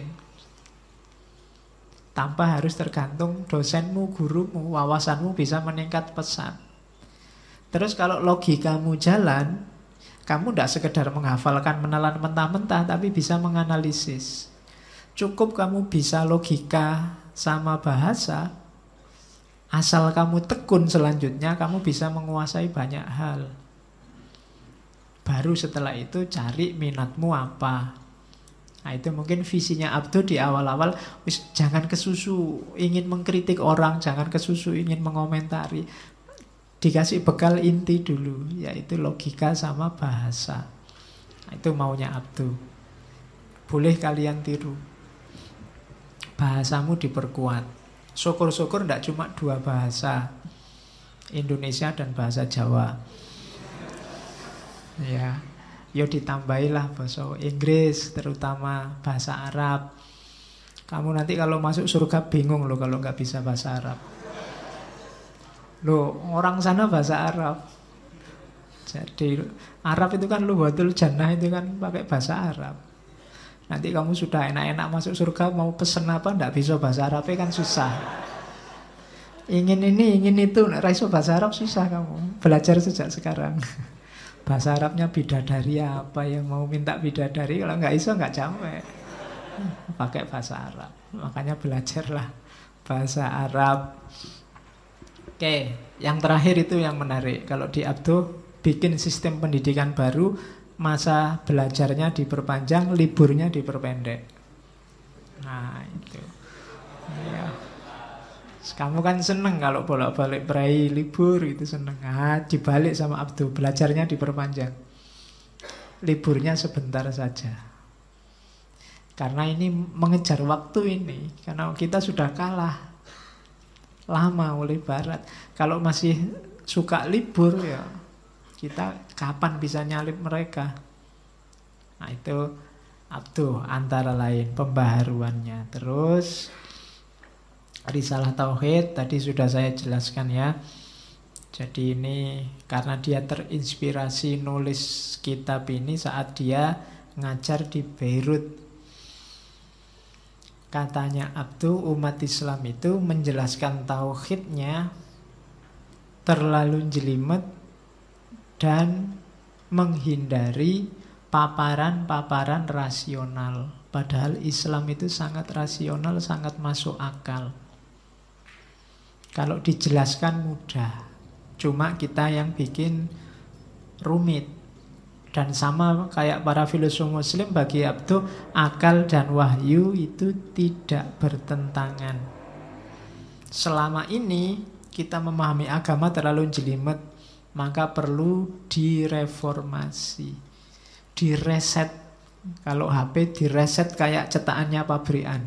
Tanpa harus tergantung dosenmu, gurumu, wawasanmu bisa meningkat pesat. Terus kalau logikamu jalan, kamu tidak sekedar menghafalkan, menelan mentah-mentah, tapi bisa menganalisis. Cukup kamu bisa logika sama bahasa, asal kamu tekun selanjutnya, kamu bisa menguasai banyak hal. Baru setelah itu cari minatmu apa. Nah itu mungkin visinya Abdo di awal-awal, jangan kesusu ingin mengkritik orang, jangan kesusu ingin mengomentari. Dikasih bekal inti dulu, yaitu logika sama bahasa. Nah, itu maunya Abdo. Boleh kalian tiru. Bahasamu diperkuat. Syukur-syukur tidak cuma 2 bahasa, Indonesia dan bahasa Jawa. Ya, yo ditambahilah bahasa Inggris, terutama bahasa Arab. Kamu nanti kalau masuk surga bingung loh kalau nggak bisa bahasa Arab. Loh, orang sana bahasa Arab. Jadi Arab itu kan lughatul jannah, itu kan pakai bahasa Arab. Nanti kamu sudah enak-enak masuk surga, mau pesen apa, ndak bisa bahasa Arabnya kan susah. Ingin ini, ingin itu, ndak bisa bahasa Arab susah kamu. Belajar sejak sekarang. Bahasa Arabnya bidadari apa, yang mau minta bidadari, kalau nggak bisa nggak capek. Pakai bahasa Arab. Makanya belajarlah bahasa Arab. Oke, yang terakhir itu yang menarik. Kalau di Abdo bikin sistem pendidikan baru, masa belajarnya diperpanjang, liburnya diperpendek. Nah itu ya. Kamu kan seneng kalau bolak-balik berai libur itu seneng. Dibalik sama Abdu, belajarnya diperpanjang, liburnya sebentar saja. Karena ini mengejar waktu ini. Karena kita sudah kalah lama oleh Barat. Kalau masih suka libur ya, kita kapan bisa nyalip mereka? Nah itu Abdu antara lain pembaharuannya. Terus Risalah Tauhid tadi sudah saya jelaskan ya. Jadi ini karena dia terinspirasi nulis kitab ini saat dia ngajar di Beirut. Katanya Abdu, umat Islam itu menjelaskan tauhidnya terlalu jelimet dan menghindari paparan-paparan rasional. Padahal Islam itu sangat rasional, sangat masuk akal. Kalau dijelaskan mudah, cuma kita yang bikin rumit. Dan sama kayak para filsuf muslim, bagi Abdu akal dan wahyu itu tidak bertentangan. Selama ini kita memahami agama terlalu jelimet, maka perlu direformasi, direset. Kalau HP direset kayak cetakannya pabrikan,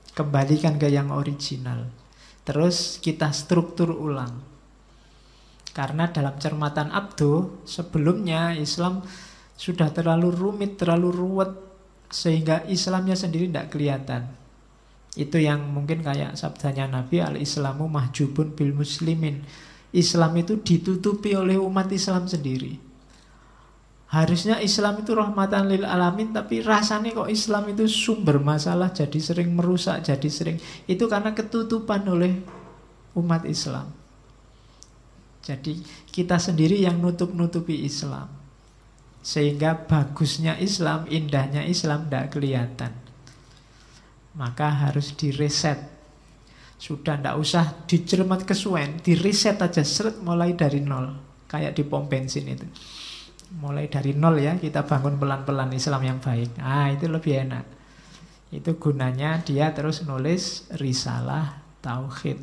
kembalikan ke yang original. Terus kita struktur ulang. Karena dalam cermatan Abduh, sebelumnya Islam sudah terlalu rumit, terlalu ruwet, sehingga Islamnya sendiri tidak kelihatan. Itu yang mungkin kayak sabdanya Nabi, al-Islamu mahjubun bil muslimin. Islam itu ditutupi oleh umat Islam sendiri. Harusnya Islam itu rahmatan lil alamin, tapi rasanya kok Islam itu sumber masalah, jadi sering merusak, jadi sering. Itu karena ketutupan oleh umat Islam. Jadi kita sendiri yang nutup-nutupi Islam, sehingga bagusnya Islam, indahnya Islam tidak kelihatan. Maka harus direset. Sudah tidak usah dicermat kesuwen, direset aja, seret mulai dari nol. Kayak di pom bensin itu. Mulai dari nol ya, kita bangun pelan-pelan Islam yang baik. Itu lebih enak. Itu gunanya dia terus nulis risalah tauhid.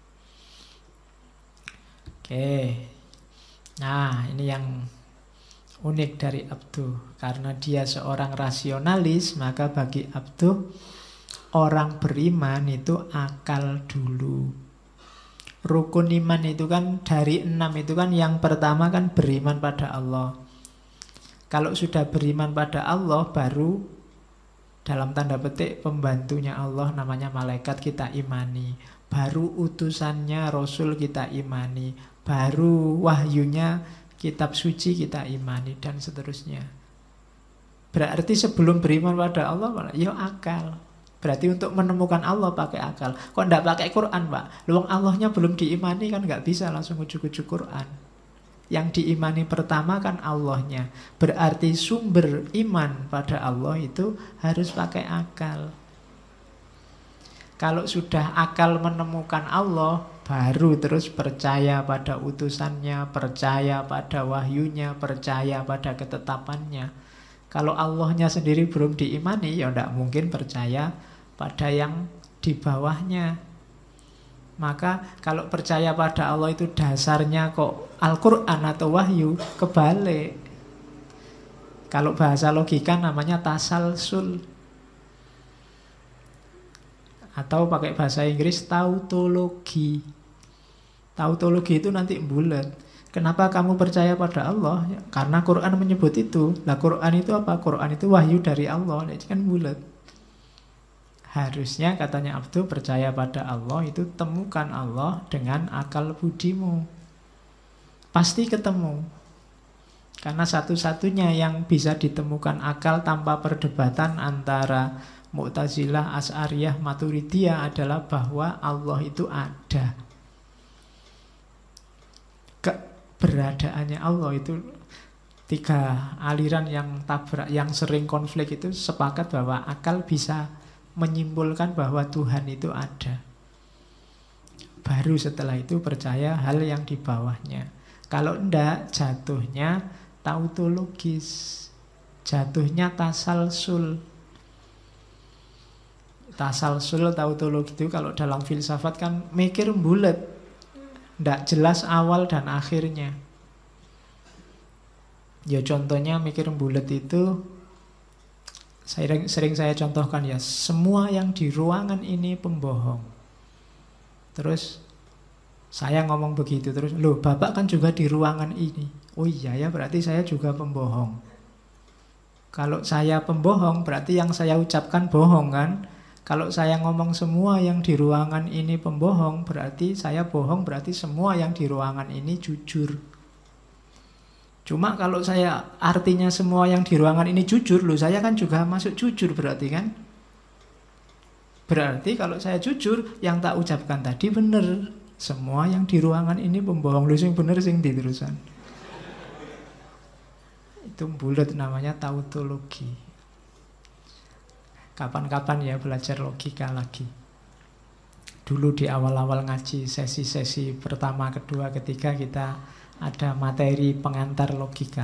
Oke. Nah, ini yang unik dari Abduh. Karena dia seorang rasionalis, maka bagi Abduh, orang beriman itu akal dulu. Rukun iman itu kan dari 6 itu kan yang pertama kan beriman pada Allah. Kalau sudah beriman pada Allah, baru dalam tanda petik pembantunya Allah namanya malaikat kita imani. Baru utusannya Rasul kita imani. Baru wahyunya kitab suci kita imani, dan seterusnya. Berarti sebelum beriman pada Allah, ya akal. Berarti untuk menemukan Allah pakai akal. Kok tidak pakai Quran, Pak? Luang Allahnya belum diimani kan nggak bisa langsung ujuk-ujuk Quran. Yang diimani pertama kan Allahnya. Berarti sumber iman pada Allah itu harus pakai akal. Kalau sudah akal menemukan Allah, baru terus percaya pada utusannya, percaya pada wahyunya, percaya pada ketetapannya. Kalau Allahnya sendiri belum diimani, ya tidak mungkin percaya pada yang di bawahnya. Maka kalau percaya pada Allah itu dasarnya kok Al-Quran atau wahyu, kebalik. Kalau bahasa logika namanya tasalsul. Atau pakai bahasa Inggris tautologi. Tautologi itu nanti bulat. Kenapa kamu percaya pada Allah? Ya, karena Quran menyebut itu. Lah Quran itu apa? Quran itu wahyu dari Allah. Jadi kan bulat. Harusnya katanya Abduh percaya pada Allah itu temukan Allah dengan akal budimu. Pasti ketemu. Karena satu-satunya yang bisa ditemukan akal tanpa perdebatan antara Mu'tazilah, Asy'ariyah, Maturidiyah adalah bahwa Allah itu ada. Keberadaannya Allah itu, tiga aliran yang tabrak, yang sering konflik itu sepakat bahwa akal bisa menyimpulkan bahwa Tuhan itu ada. Baru setelah itu percaya hal yang di bawahnya. Kalau enggak, jatuhnya tautologis, jatuhnya tasalsul. Tasalsul, tautologi itu kalau dalam filsafat kan mikir bulat, enggak jelas awal dan akhirnya. Ya contohnya mikir bulat itu sering saya contohkan ya, semua yang di ruangan ini pembohong. Terus saya ngomong begitu, terus loh Bapak kan juga di ruangan ini. Oh iya ya, berarti saya juga pembohong. Kalau saya pembohong berarti yang saya ucapkan bohong kan. Kalau saya ngomong semua yang di ruangan ini pembohong, berarti saya bohong, berarti semua yang di ruangan ini jujur. Cuma kalau saya artinya semua yang di ruangan ini jujur, loh saya kan juga masuk jujur berarti kan. Berarti kalau saya jujur, yang tak ucapkan tadi benar. Semua yang di ruangan ini pembohong. Loh sing bener sing di terusan. Itu bulat namanya tautologi. Kapan-kapan ya belajar logika lagi. Dulu di awal-awal ngaji sesi-sesi pertama, kedua, ketiga kita ada materi pengantar logika.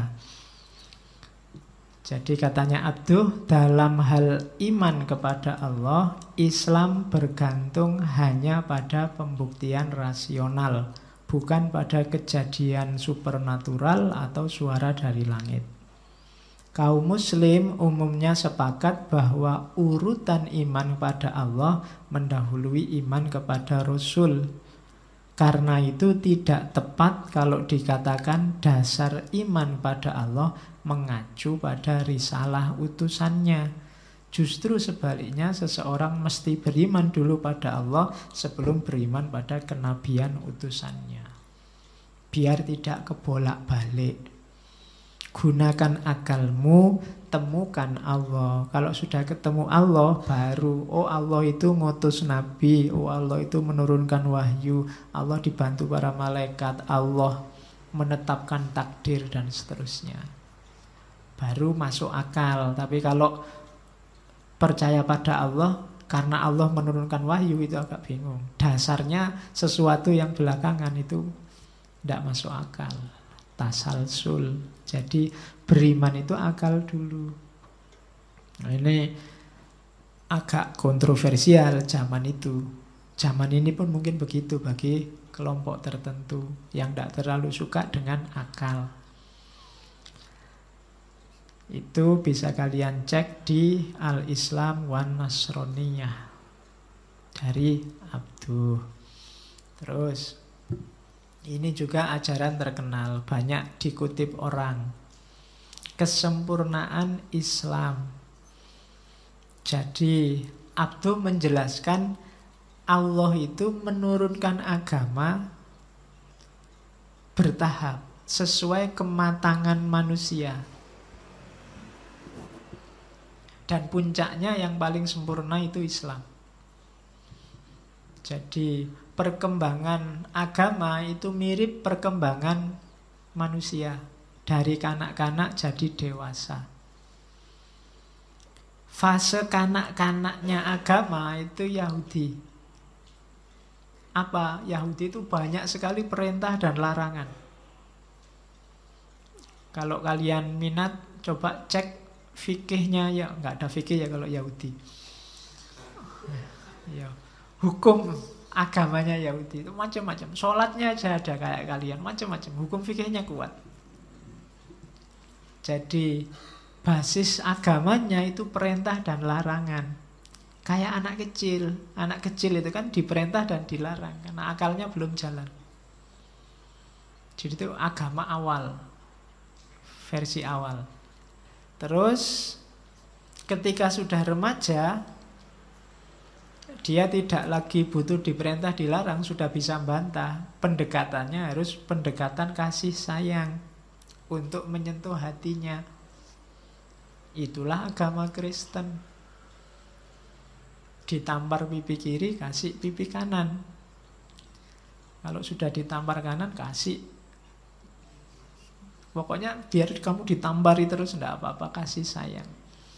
Jadi katanya Abduh, dalam hal iman kepada Allah, Islam bergantung hanya pada pembuktian rasional, bukan pada kejadian supernatural atau suara dari langit. Kaum muslim umumnya sepakat bahwa urutan iman pada Allah mendahului iman kepada Rasul. Karena itu tidak tepat kalau dikatakan dasar iman pada Allah mengacu pada risalah utusannya. Justru sebaliknya, seseorang mesti beriman dulu pada Allah sebelum beriman pada kenabian utusannya. Biar tidak kebolak-balik. Gunakan akalmu, temukan Allah. Kalau sudah ketemu Allah, baru oh Allah itu ngutus nabi, oh Allah itu menurunkan wahyu, Allah dibantu para malaikat, Allah menetapkan takdir dan seterusnya. Baru masuk akal. Tapi kalau percaya pada Allah karena Allah menurunkan wahyu, itu agak bingung. Dasarnya sesuatu yang belakangan itu tidak masuk akal. Tasalsul. Jadi beriman itu akal dulu. Nah, ini agak kontroversial zaman itu. Zaman ini pun mungkin begitu bagi kelompok tertentu yang tidak terlalu suka dengan akal. Itu bisa kalian cek di Al-Islam wan Nasroniyah dari Abduh. Terus ini juga ajaran terkenal, banyak dikutip orang. Kesempurnaan Islam. Jadi Abduh menjelaskan Allah itu menurunkan agama bertahap sesuai kematangan manusia. Dan puncaknya yang paling sempurna itu Islam. Jadi perkembangan agama itu mirip perkembangan manusia. Dari kanak-kanak jadi dewasa. Fase kanak-kanaknya agama itu Yahudi. Apa? Yahudi itu banyak sekali perintah dan larangan. Kalau kalian minat, coba cek fikihnya. Ya, nggak ada fikih ya kalau Yahudi. Ya, hukum agamanya Yahudi itu macam-macam. Sholatnya aja ada kayak kalian, macam-macam. Hukum fikihnya kuat. Jadi basis agamanya itu perintah dan larangan. Kayak anak kecil. Anak kecil itu kan diperintah dan dilarang karena akalnya belum jalan. Jadi itu agama awal, versi awal. Terus ketika sudah remaja, dia tidak lagi butuh diperintah dilarang, sudah bisa bantah. Pendekatannya harus pendekatan kasih sayang untuk menyentuh hatinya. Itulah agama Kristen. Ditampar pipi kiri, kasih pipi kanan. Kalau sudah ditampar kanan, kasih. Pokoknya biar kamu ditampari terus, tidak apa-apa, kasih sayang.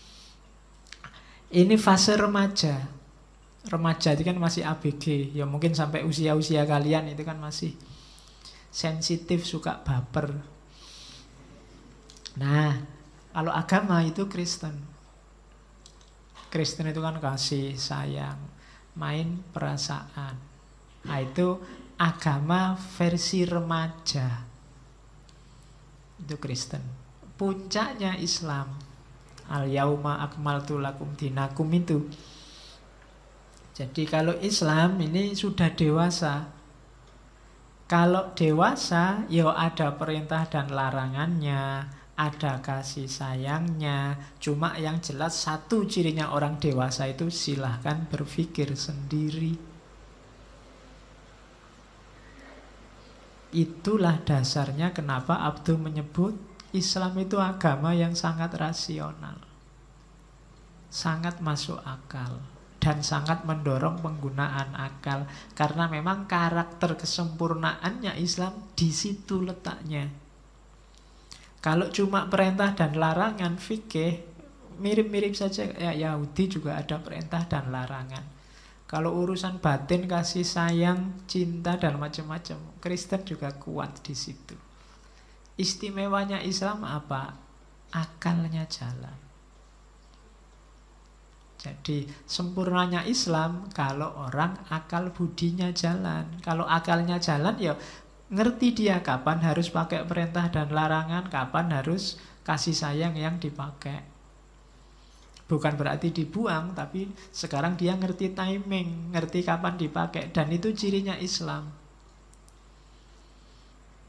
Ini fase remaja. Remaja itu kan masih ABG. Ya mungkin sampai usia-usia kalian itu kan masih sensitif, suka baper. Nah, kalau agama itu Kristen. Kristen itu kan kasih sayang, main perasaan. Nah, itu agama versi remaja. Itu Kristen. Puncaknya Islam. Al-yauma akmaltu lakum dinakum itu. Jadi kalau Islam ini sudah dewasa. Kalau dewasa, ya ada perintah dan larangannya, ada kasih sayangnya. Cuma yang jelas satu cirinya orang dewasa itu silahkan berpikir sendiri. Itulah dasarnya kenapa Abduh menyebut Islam itu agama yang sangat rasional, sangat masuk akal, dan sangat mendorong penggunaan akal. Karena memang karakter kesempurnaannya Islam di situ letaknya. Kalau cuma perintah dan larangan fikih, mirip-mirip saja kayak Yahudi juga ada perintah dan larangan. Kalau urusan batin, kasih sayang, cinta dan macam-macam, Kristen juga kuat di situ. Istimewanya Islam apa? Akalnya jalan. Jadi sempurnanya Islam kalau orang akal budinya jalan. Kalau akalnya jalan, ya ngerti dia kapan harus pakai perintah dan larangan, kapan harus kasih sayang yang dipakai. Bukan berarti dibuang, tapi sekarang dia ngerti timing, ngerti kapan dipakai. Dan itu cirinya Islam.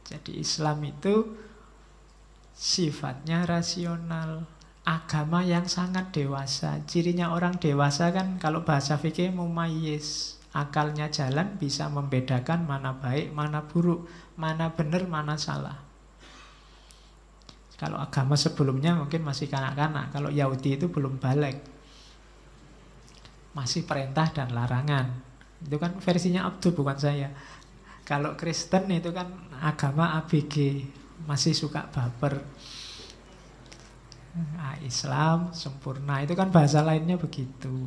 Jadi Islam itu sifatnya rasional, agama yang sangat dewasa. Cirinya orang dewasa kan kalau bahasa fikih mumayyiz, akalnya jalan, bisa membedakan mana baik, mana buruk, mana benar, mana salah. Kalau agama sebelumnya mungkin masih kanak-kanak. Kalau Yahudi itu belum balik, masih perintah dan larangan. Itu kan versinya Abdul, bukan saya. Kalau Kristen itu kan agama ABG, masih suka baper. Nah, Islam sempurna, itu kan bahasa lainnya begitu.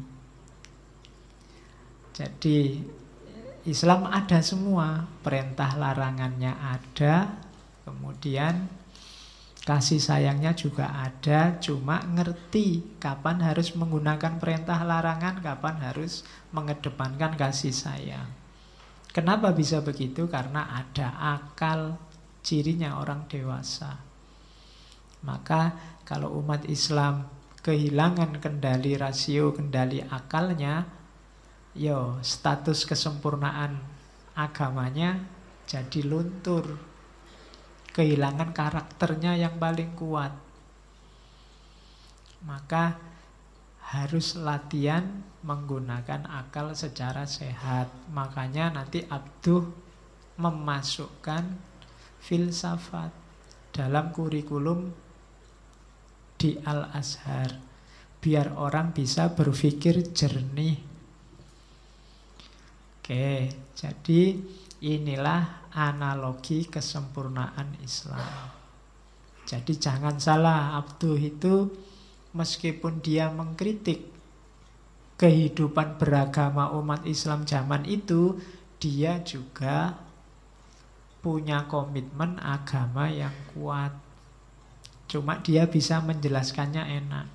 Jadi Islam ada semua, perintah larangannya ada, kemudian kasih sayangnya juga ada, cuma ngerti kapan harus menggunakan perintah larangan, kapan harus mengedepankan kasih sayang. Kenapa bisa begitu? Karena ada akal, cirinya orang dewasa. Maka kalau umat Islam kehilangan kendali rasio, kendali akalnya, status kesempurnaan agamanya jadi luntur. Kehilangan karakternya yang paling kuat. Maka harus latihan menggunakan akal secara sehat. Makanya nanti Abduh memasukkan filsafat dalam kurikulum di Al-Azhar, biar orang bisa berpikir jernih. Oke, jadi inilah analogi kesempurnaan Islam. Jadi jangan salah, Abduh itu meskipun dia mengkritik kehidupan beragama umat Islam zaman itu, dia juga punya komitmen agama yang kuat. Cuma dia bisa menjelaskannya enak.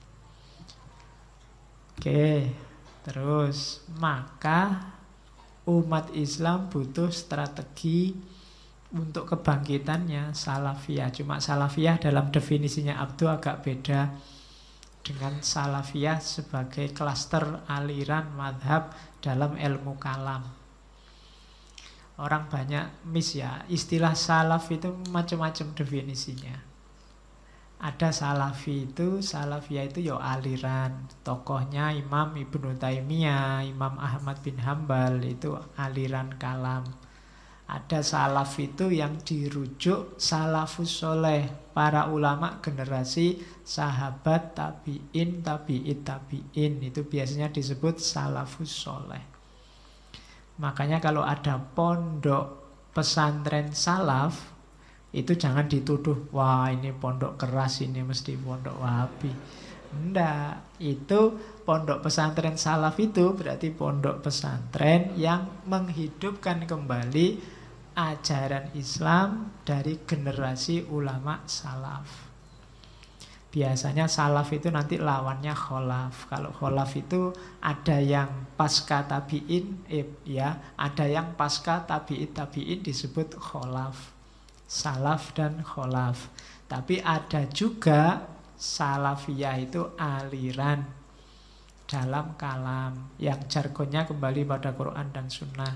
Oke, terus maka umat Islam butuh strategi untuk kebangkitannya, salafiyah. Cuma salafiyah dalam definisinya Abduh agak beda dengan salafiyah sebagai klaster aliran madhab dalam ilmu kalam. Orang banyak miss ya, istilah salaf itu macam-macam definisinya. Ada salafiyah itu ya aliran. Tokohnya Imam Ibnu Taimiyah, Imam Ahmad bin Hambal, itu aliran kalam. Ada salaf itu yang dirujuk salafus soleh, para ulama generasi sahabat, tabi'in, tabi'it, tabi'in. Itu biasanya disebut salafus soleh. Makanya kalau ada pondok pesantren salaf, itu jangan dituduh, wah ini pondok keras, ini mesti pondok Wahabi. Enggak, itu pondok pesantren salaf itu berarti pondok pesantren yang menghidupkan kembali ajaran Islam dari generasi ulama salaf. Biasanya salaf itu nanti lawannya kholaf. Kalau kholaf itu ada yang pasca tabi'in, ada yang pasca tabi'it tabi'in disebut kholaf. Salaf dan kholaf. Tapi ada juga salafiyah itu aliran dalam kalam yang jargonnya kembali pada Quran dan Sunnah.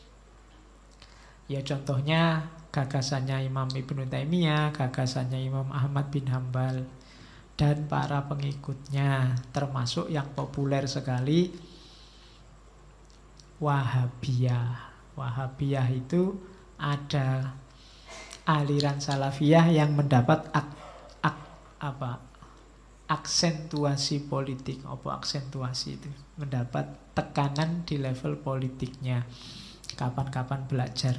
Ya contohnya gagasannya Imam Ibnu Taimiyah, gagasannya Imam Ahmad bin Hambal dan para pengikutnya, termasuk yang populer sekali Wahabiyah. Wahabiyah itu ada aliran salafiyah yang mendapat aksentuasi politik. Apa aksentuasi itu? Mendapat tekanan di level politiknya. Kapan-kapan belajar.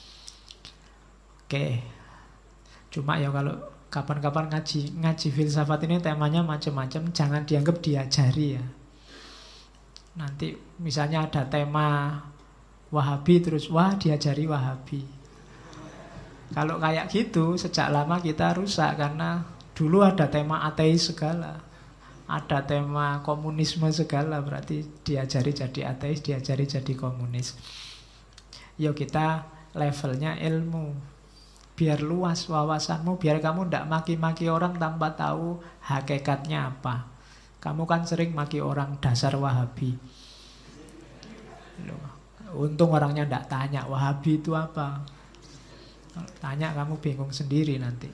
Oke. Cuma ya kalau kapan-kapan ngaji filsafat ini temanya macam-macam, jangan dianggap diajari ya. Nanti misalnya ada tema Wahabi terus diajari Wahabi. Kalau kayak gitu, sejak lama kita rusak. Karena dulu ada tema ateis segala, ada tema komunisme segala. Berarti diajari jadi ateis, diajari jadi komunis. Yuk kita levelnya ilmu, biar luas wawasanmu, biar kamu tidak maki-maki orang tanpa tahu hakikatnya apa. Kamu kan sering maki orang dasar Wahabi. Untung orangnya tidak tanya Wahabi itu apa. Kalau tanya kamu bingung sendiri nanti.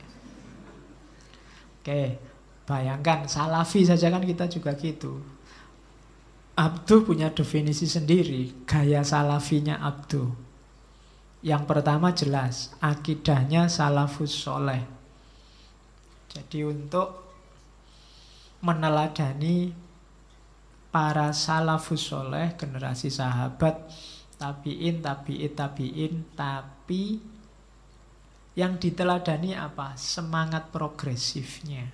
Oke, bayangkan salafi saja kan kita juga gitu. Abduh punya definisi sendiri, gaya salafinya Abduh. Yang pertama jelas, akidahnya salafus soleh. Jadi untuk meneladani para salafus soleh, generasi sahabat, tabi'in, tabi'in, tapi yang diteladani apa? Semangat progresifnya.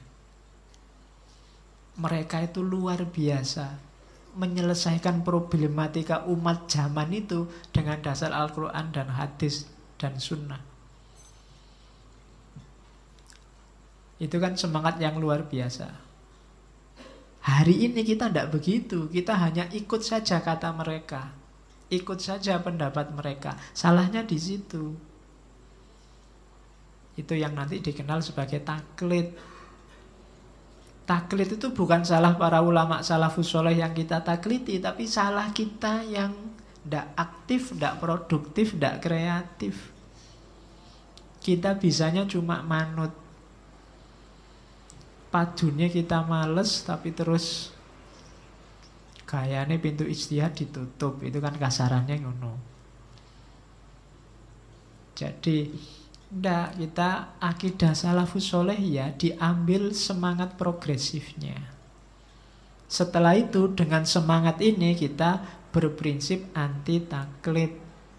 Mereka itu luar biasa menyelesaikan problematika umat zaman itu dengan dasar Al-Quran dan hadis dan sunnah. Itu kan semangat yang luar biasa. Hari ini kita tidak begitu. Kita hanya ikut saja kata mereka, ikut saja pendapat mereka. Salahnya di situ. Itu yang nanti dikenal sebagai taklid. Taklid itu bukan salah para ulama salafus soleh yang kita takliti, tapi salah kita yang tidak aktif, tidak produktif, tidak kreatif. Kita bisanya cuma manut. Padunya kita males, tapi terus gayanya pintu ijtihad ditutup. Itu kan kasarannya ngono. Jadi ndak, kita akidah salafus soleh ya diambil semangat progresifnya. Setelah itu dengan semangat ini kita berprinsip anti taklid.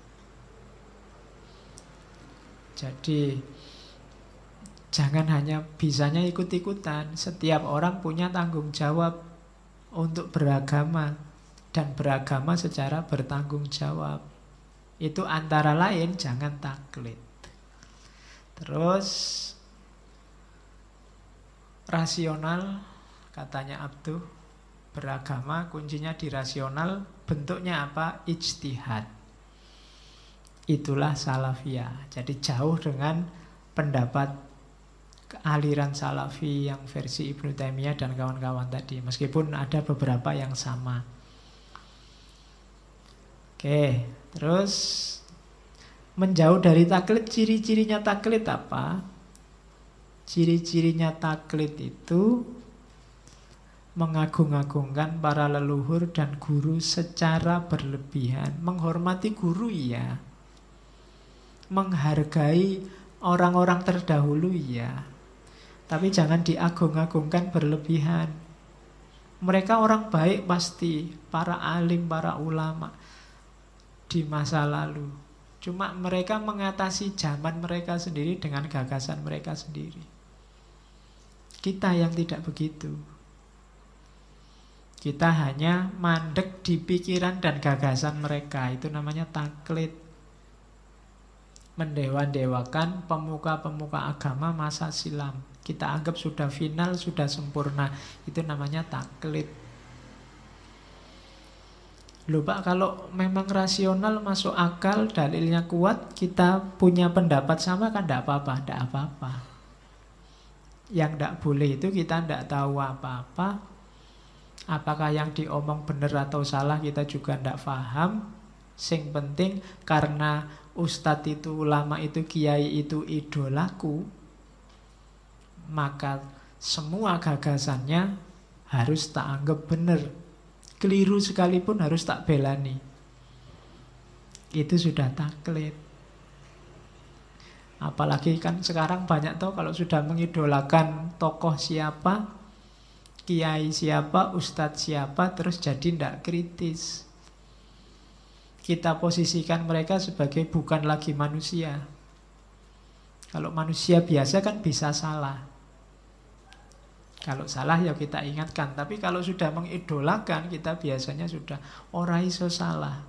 Jadi jangan hanya bisanya ikut-ikutan. Setiap orang punya tanggung jawab untuk beragama, dan beragama secara bertanggung jawab. Itu antara lain jangan taklid. Terus rasional, katanya Abduh, beragama kuncinya di rasional. Bentuknya apa? Ijtihad. Itulah salafiyah. Jadi jauh dengan pendapat aliran salafi yang versi Ibnu Taimiyah dan kawan-kawan tadi, meskipun ada beberapa yang sama. Oke, terus menjauh dari taklid, ciri-cirinya taklid apa? Ciri-cirinya taklid itu mengagung-agungkan para leluhur dan guru secara berlebihan. Menghormati guru ya, menghargai orang-orang terdahulu ya, tapi jangan diagung-agungkan berlebihan. Mereka orang baik pasti, para alim, para ulama di masa lalu. Cuma mereka mengatasi zaman mereka sendiri dengan gagasan mereka sendiri. Kita yang tidak begitu. Kita hanya mandek di pikiran dan gagasan mereka. Itu namanya taklid. Mendewa-dewakan pemuka-pemuka agama masa silam. Kita anggap sudah final, sudah sempurna. Itu namanya taklid. Loh Pak, kalau memang rasional, masuk akal, dalilnya kuat, kita punya pendapat sama kan tidak apa-apa, tidak apa-apa. Yang tidak boleh itu kita tidak tahu apa-apa. Apakah yang diomong benar atau salah kita juga tidak paham. Sing penting karena ustadz itu, ulama itu, kiai itu idolaku, maka semua gagasannya harus tak anggap benar. Keliru sekalipun harus tak belani. Itu sudah taklid. Apalagi kan sekarang banyak tuh kalau sudah mengidolakan tokoh siapa, kiai siapa, ustadz siapa, terus jadi tidak kritis. Kita posisikan mereka sebagai bukan lagi manusia. Kalau manusia biasa kan bisa salah. Kalau salah ya kita ingatkan. Tapi kalau sudah mengidolakan, kita biasanya sudah ora iso salah,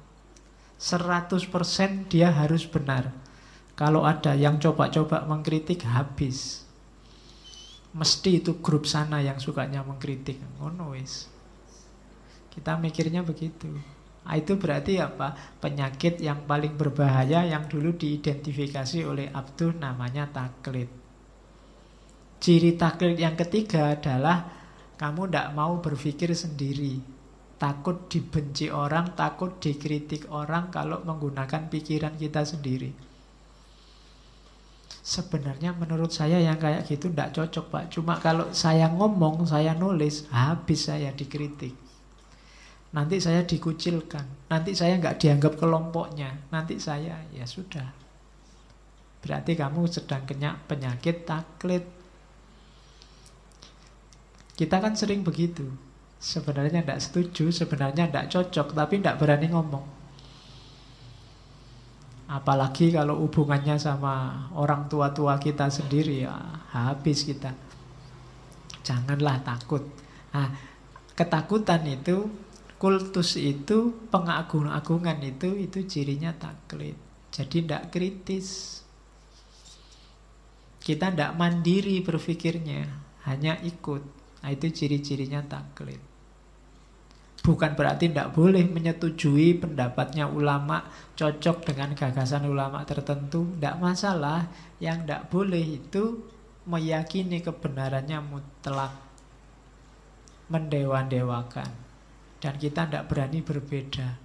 100% dia harus benar. Kalau ada yang coba-coba mengkritik, habis. Mesti itu grup sana yang sukanya mengkritik. Ngono wis. Kita mikirnya begitu. Itu berarti apa? Penyakit yang paling berbahaya yang dulu diidentifikasi oleh Abduh, namanya taklid. Ciri taklid yang ketiga adalah kamu tidak mau berpikir sendiri. Takut dibenci orang, takut dikritik orang kalau menggunakan pikiran kita sendiri. Sebenarnya menurut saya yang kayak gitu tidak cocok Pak. Cuma kalau saya ngomong, saya nulis, habis saya dikritik. Nanti saya dikucilkan. Nanti saya nggak dianggap kelompoknya. Nanti saya, ya sudah. Berarti kamu sedang kena penyakit taklid. Kita kan sering begitu. Sebenarnya tidak setuju, sebenarnya tidak cocok, tapi tidak berani ngomong. Apalagi kalau hubungannya sama orang tua-tua kita sendiri, ya habis kita. Janganlah takut. Nah, ketakutan itu, kultus itu, pengagung-agungan itu cirinya taklid. Jadi tidak kritis. Kita tidak mandiri berpikirnya, hanya ikut. Nah, itu ciri-cirinya taklid. Bukan berarti tidak boleh menyetujui pendapatnya ulama, cocok dengan gagasan ulama tertentu, tidak masalah. Yang tidak boleh itu meyakini kebenarannya mutlak, mendewa-dewakan. Dan kita tidak berani berbeda.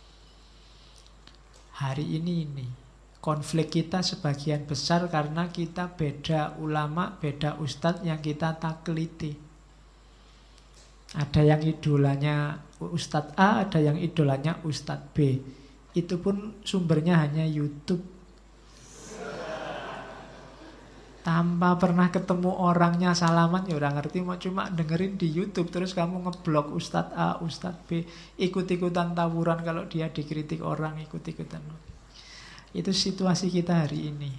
Hari ini konflik kita sebagian besar karena kita beda ulama, beda ustadz yang kita takliti. Ada yang idolanya Ustadz A, ada yang idolanya Ustadz B. Itu pun sumbernya hanya YouTube. Tanpa pernah ketemu orangnya, salaman ya udah ngerti, mau cuma dengerin di YouTube. Terus kamu ngeblok Ustadz A, Ustadz B, ikut-ikutan tawuran kalau dia dikritik orang, ikut-ikutan. Itu situasi kita hari ini.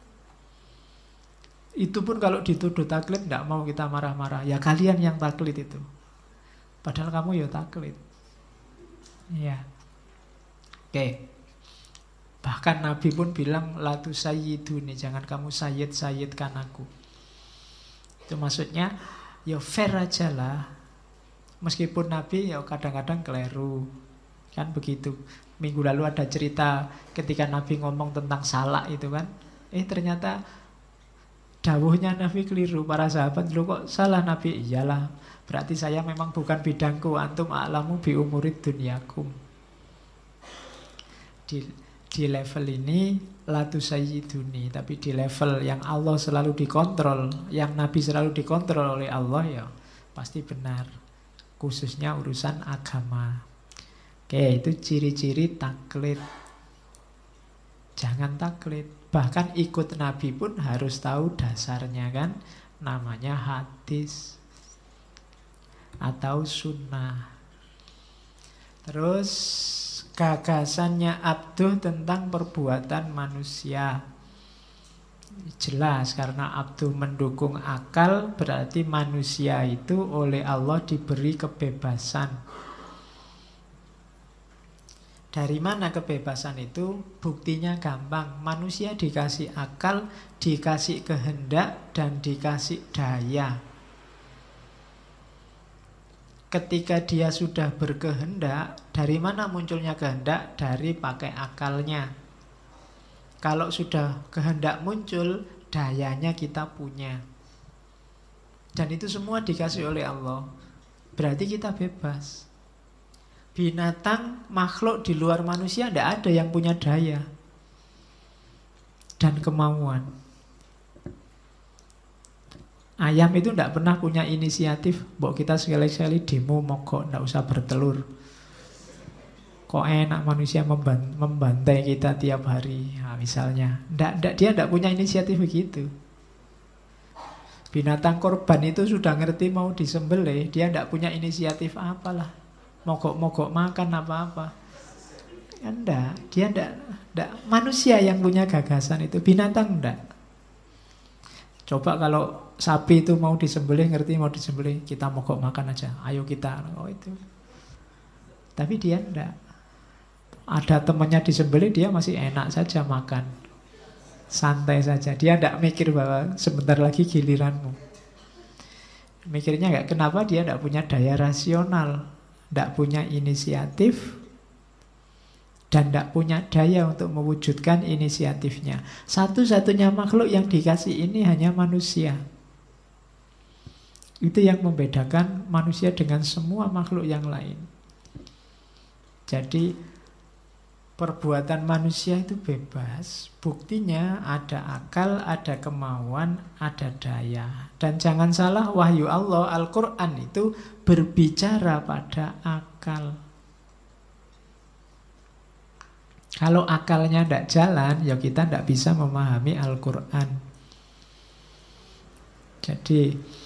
Itu pun kalau dituduh taklid tidak mau kita marah-marah. Ya kalian yang taklid itu. Padahal kamu ya taklid. Ya. Oke. Bahkan Nabi pun bilang la tusayyiduni, jangan kamu sayyid-sayyidkan aku. Itu maksudnya ya fair aja lah. Meskipun Nabi ya kadang-kadang keliru. Kan begitu. Minggu lalu ada cerita ketika Nabi ngomong tentang salak itu kan. Ternyata dawuhnya Nabi keliru. Para sahabat, "Loh kok salah Nabi?" "Iyalah, berarti saya memang bukan bidangku. Antum a'lamu bi umurid dunyakum." Di level ini la tusayyiduni, tapi di level yang Allah selalu dikontrol, yang Nabi selalu dikontrol oleh Allah, ya pasti benar. Khususnya urusan agama. Oke, itu ciri-ciri taklid. Jangan taklid. Bahkan ikut Nabi pun harus tahu dasarnya kan. Namanya hadis atau sunnah. Terus gagasannya Abduh tentang perbuatan manusia. Jelas karena Abduh mendukung akal, berarti manusia itu oleh Allah diberi kebebasan. Dari mana kebebasan itu? Buktinya gampang. Manusia dikasih akal, dikasih kehendak, dan dikasih daya. Ketika dia sudah berkehendak, dari mana munculnya kehendak? Dari pakai akalnya. Kalau sudah kehendak muncul, dayanya kita punya. Dan itu semua dikasih oleh Allah. Berarti kita bebas. Binatang, makhluk di luar manusia tidak ada yang punya daya dan kemauan. Ayam itu tidak pernah punya inisiatif. Mbok kita sekali-sekali demo mogok, tidak usah bertelur. Kok enak manusia membantai kita tiap hari, nah, misalnya. Dia tidak punya inisiatif begitu. Binatang korban itu sudah ngerti mau disembelih, dia tidak punya inisiatif apalah. Mogok-mogok makan apa-apa. Enggak, dia enggak. Manusia yang punya gagasan itu, binatang enggak. Coba kalau sapi itu mau disembelih, ngerti mau disembelih, kita mogok makan aja. Ayo kita, itu. Tapi dia enggak. Ada temannya disembelih, dia masih enak saja makan. Santai saja. Dia enggak mikir bahwa sebentar lagi giliranmu. Mikirnya enggak, kenapa dia enggak punya daya rasional. Tidak punya inisiatif dan tidak punya daya untuk mewujudkan inisiatifnya. Satu-satunya makhluk yang dikasih ini hanya manusia. Itu yang membedakan manusia dengan semua makhluk yang lain. Jadi Perbuatan manusia itu bebas. Buktinya ada akal, ada kemauan, ada daya. Dan jangan salah, wahyu Allah, Al-Quran itu berbicara pada akal. Kalau akalnya tidak jalan, ya kita tidak bisa memahami Al-Quran. Jadi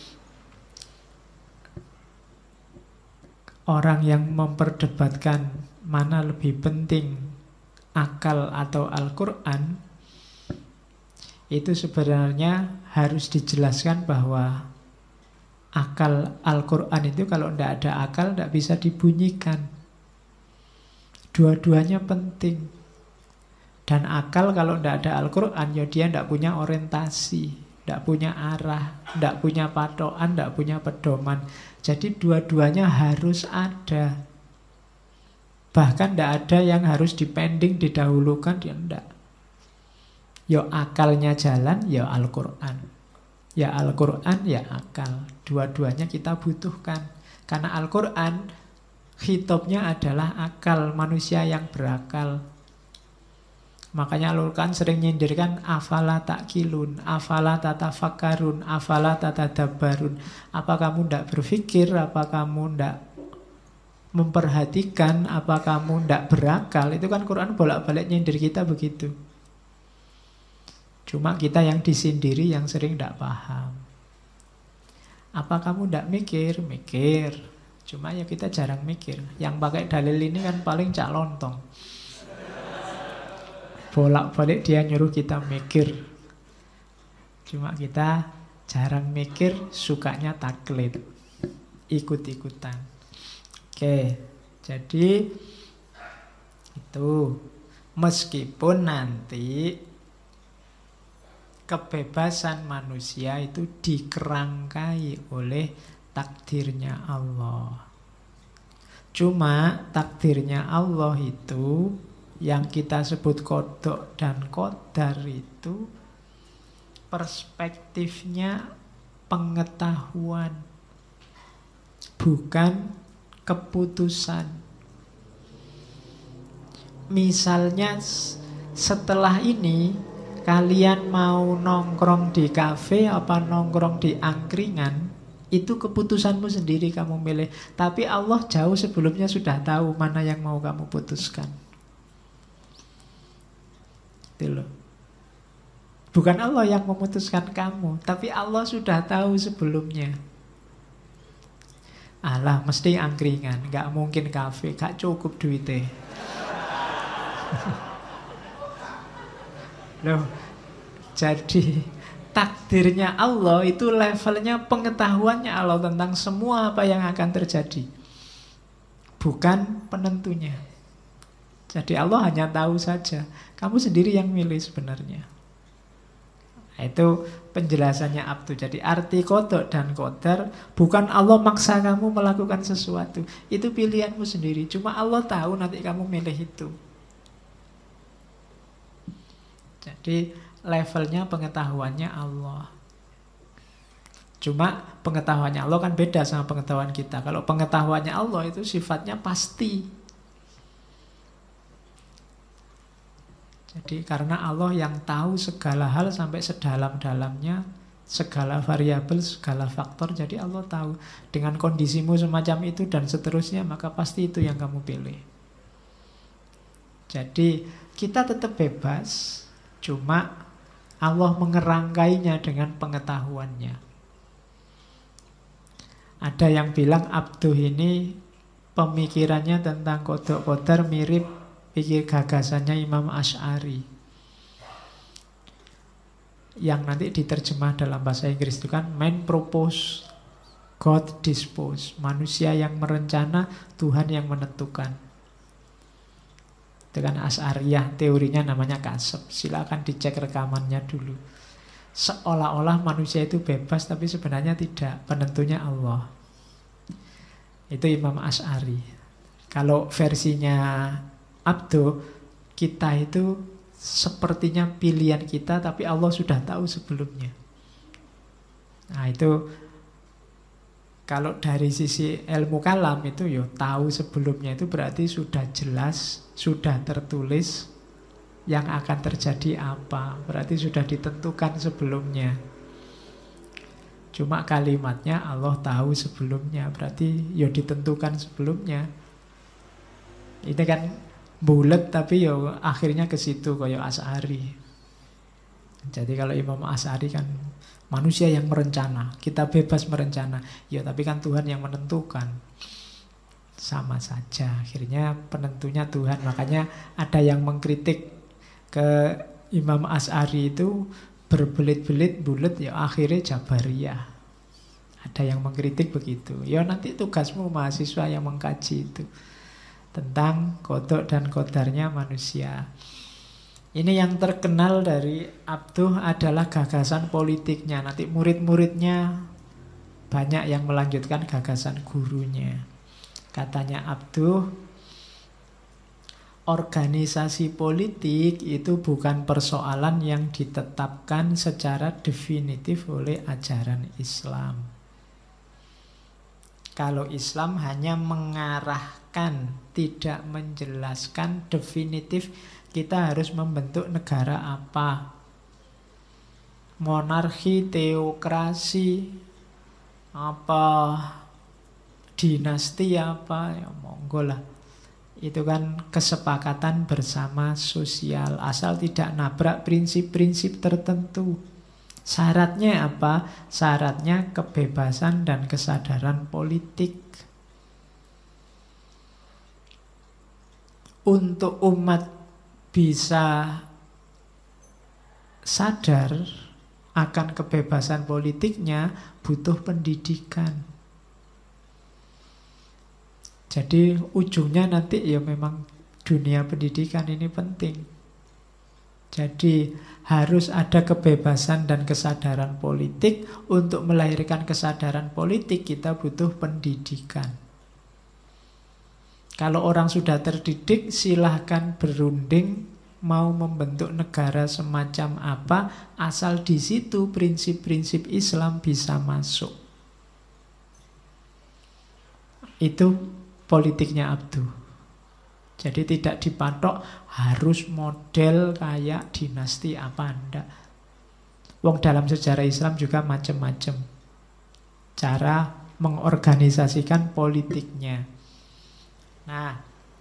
orang yang memperdebatkan mana lebih penting, akal atau Al-Quran, itu sebenarnya harus dijelaskan bahwa akal Al-Quran itu kalau tidak ada akal tidak bisa dibunyikan. Dua-duanya penting. Dan akal kalau tidak ada Al-Quran, ya dia tidak punya orientasi, tidak punya arah, tidak punya patokan, tidak punya pedoman. Jadi dua-duanya harus ada. Bahkan tidak ada yang harus dipending, didahulukan, dia tidak. Ya akalnya jalan, ya Al-Quran. Ya Al-Quran, ya akal. Dua-duanya kita butuhkan. Karena Al-Quran, khitabnya adalah akal, manusia yang berakal. Makanya Al-Quran sering nyindirkan, afala ta'kilun, afala tatafakkarun, afala tatadabbarun. Apa kamu tidak berpikir, apa kamu tidak memperhatikan, apa kamu tidak berakal. Itu kan Quran bolak-balik nyindir kita begitu. Cuma kita yang disindiri, yang sering tidak paham. Apa kamu tidak mikir? Mikir. Cuma ya kita jarang mikir. Yang pakai dalil ini kan paling cak lontong. Bolak-balik dia nyuruh kita mikir. Cuma kita jarang mikir, sukanya taklid, ikut-ikutan. Oke, jadi itu meskipun nanti kebebasan manusia itu dikerangkai oleh takdirnya Allah. Cuma takdirnya Allah itu yang kita sebut qada dan qadar itu perspektifnya pengetahuan, bukan keputusan. Misalnya setelah ini kalian mau nongkrong di kafe apa nongkrong di angkringan, itu keputusanmu sendiri, kamu milih. Tapi Allah jauh sebelumnya sudah tahu mana yang mau kamu putuskan. Itu loh. Bukan Allah yang memutuskan kamu, tapi Allah sudah tahu sebelumnya. Alah, mesti angkringan, nggak mungkin kafe, gak cukup duitnya. Loh, jadi takdirnya Allah itu levelnya pengetahuannya Allah tentang semua apa yang akan terjadi, bukan penentunya. Jadi Allah hanya tahu saja, kamu sendiri yang milih sebenarnya. Itu penjelasannya Abdu. Jadi arti qada dan qadar bukan Allah maksa kamu melakukan sesuatu. Itu pilihanmu sendiri. Cuma Allah tahu nanti kamu milih itu. Jadi levelnya pengetahuannya Allah. Cuma pengetahuannya Allah kan beda sama pengetahuan kita. Kalau pengetahuannya Allah itu sifatnya pasti. Jadi karena Allah yang tahu segala hal sampai sedalam-dalamnya, segala variabel, segala faktor. Jadi Allah tahu dengan kondisimu semacam itu dan seterusnya, maka pasti itu yang kamu pilih. Jadi kita tetap bebas, cuma Allah mengerangkainya dengan pengetahuannya. Ada yang bilang Abduh ini pemikirannya tentang qada qadar mirip pikir gagasannya Imam Asy'ari, yang nanti diterjemah dalam bahasa Inggris itu kan man propose, God dispose. Manusia yang merencana, Tuhan yang menentukan. Itu kan Asy'ariyah, teorinya namanya kasab. Silakan dicek rekamannya dulu. Seolah-olah manusia itu bebas, tapi sebenarnya tidak. Penentunya Allah. Itu Imam Asy'ari. Kalau versinya Abdu, kita itu sepertinya pilihan kita, tapi Allah sudah tahu sebelumnya. Nah itu Kalau dari sisi ilmu kalam itu ya tahu sebelumnya itu berarti sudah jelas, sudah tertulis yang akan terjadi apa. Berarti sudah ditentukan sebelumnya. Cuma kalimatnya Allah tahu sebelumnya, berarti ya ditentukan sebelumnya. Ini kan bulet tapi ya akhirnya ke situ kayak Asy'ari. Jadi kalau Imam Asy'ari kan manusia yang merencana, kita bebas merencana. Ya tapi kan Tuhan yang menentukan. Sama saja, akhirnya penentunya Tuhan. Makanya ada yang mengkritik ke Imam Asy'ari itu berbelit-belit bulet, ya akhirnya Jabariyah. Ada yang mengkritik begitu. Ya nanti tugasmu mahasiswa yang mengkaji itu tentang qada dan qadarnya manusia. Ini yang terkenal dari Abduh adalah gagasan politiknya. Nanti murid-muridnya banyak yang melanjutkan gagasan gurunya. Katanya Abduh, organisasi politik itu bukan persoalan yang ditetapkan secara definitif oleh ajaran Islam. Kalau Islam hanya mengarahkan, tidak menjelaskan definitif kita harus membentuk negara apa. Monarki, teokrasi, apa, dinasti apa, ya monggo lah. Itu kan kesepakatan bersama sosial, asal tidak nabrak prinsip-prinsip tertentu. Syaratnya apa? Syaratnya kebebasan dan kesadaran politik. Untuk umat bisa sadar akan kebebasan politiknya butuh pendidikan. Jadi ujungnya nanti ya memang dunia pendidikan ini penting. Jadi harus ada kebebasan dan kesadaran politik. Untuk melahirkan kesadaran politik kita butuh pendidikan. Kalau orang sudah terdidik, silahkan berunding mau membentuk negara semacam apa, asal di situ prinsip-prinsip Islam bisa masuk. Itu politiknya Abduh. Jadi tidak dipatok harus model kayak dinasti apa, enggak. Wong dalam sejarah Islam juga macam-macam cara mengorganisasikan politiknya. Nah,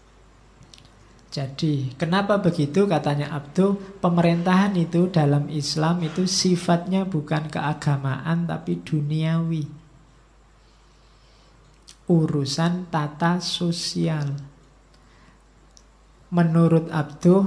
jadi kenapa begitu katanya Abduh? Pemerintahan itu dalam Islam itu sifatnya bukan keagamaan tapi duniawi. Urusan tata sosial. Menurut Abduh,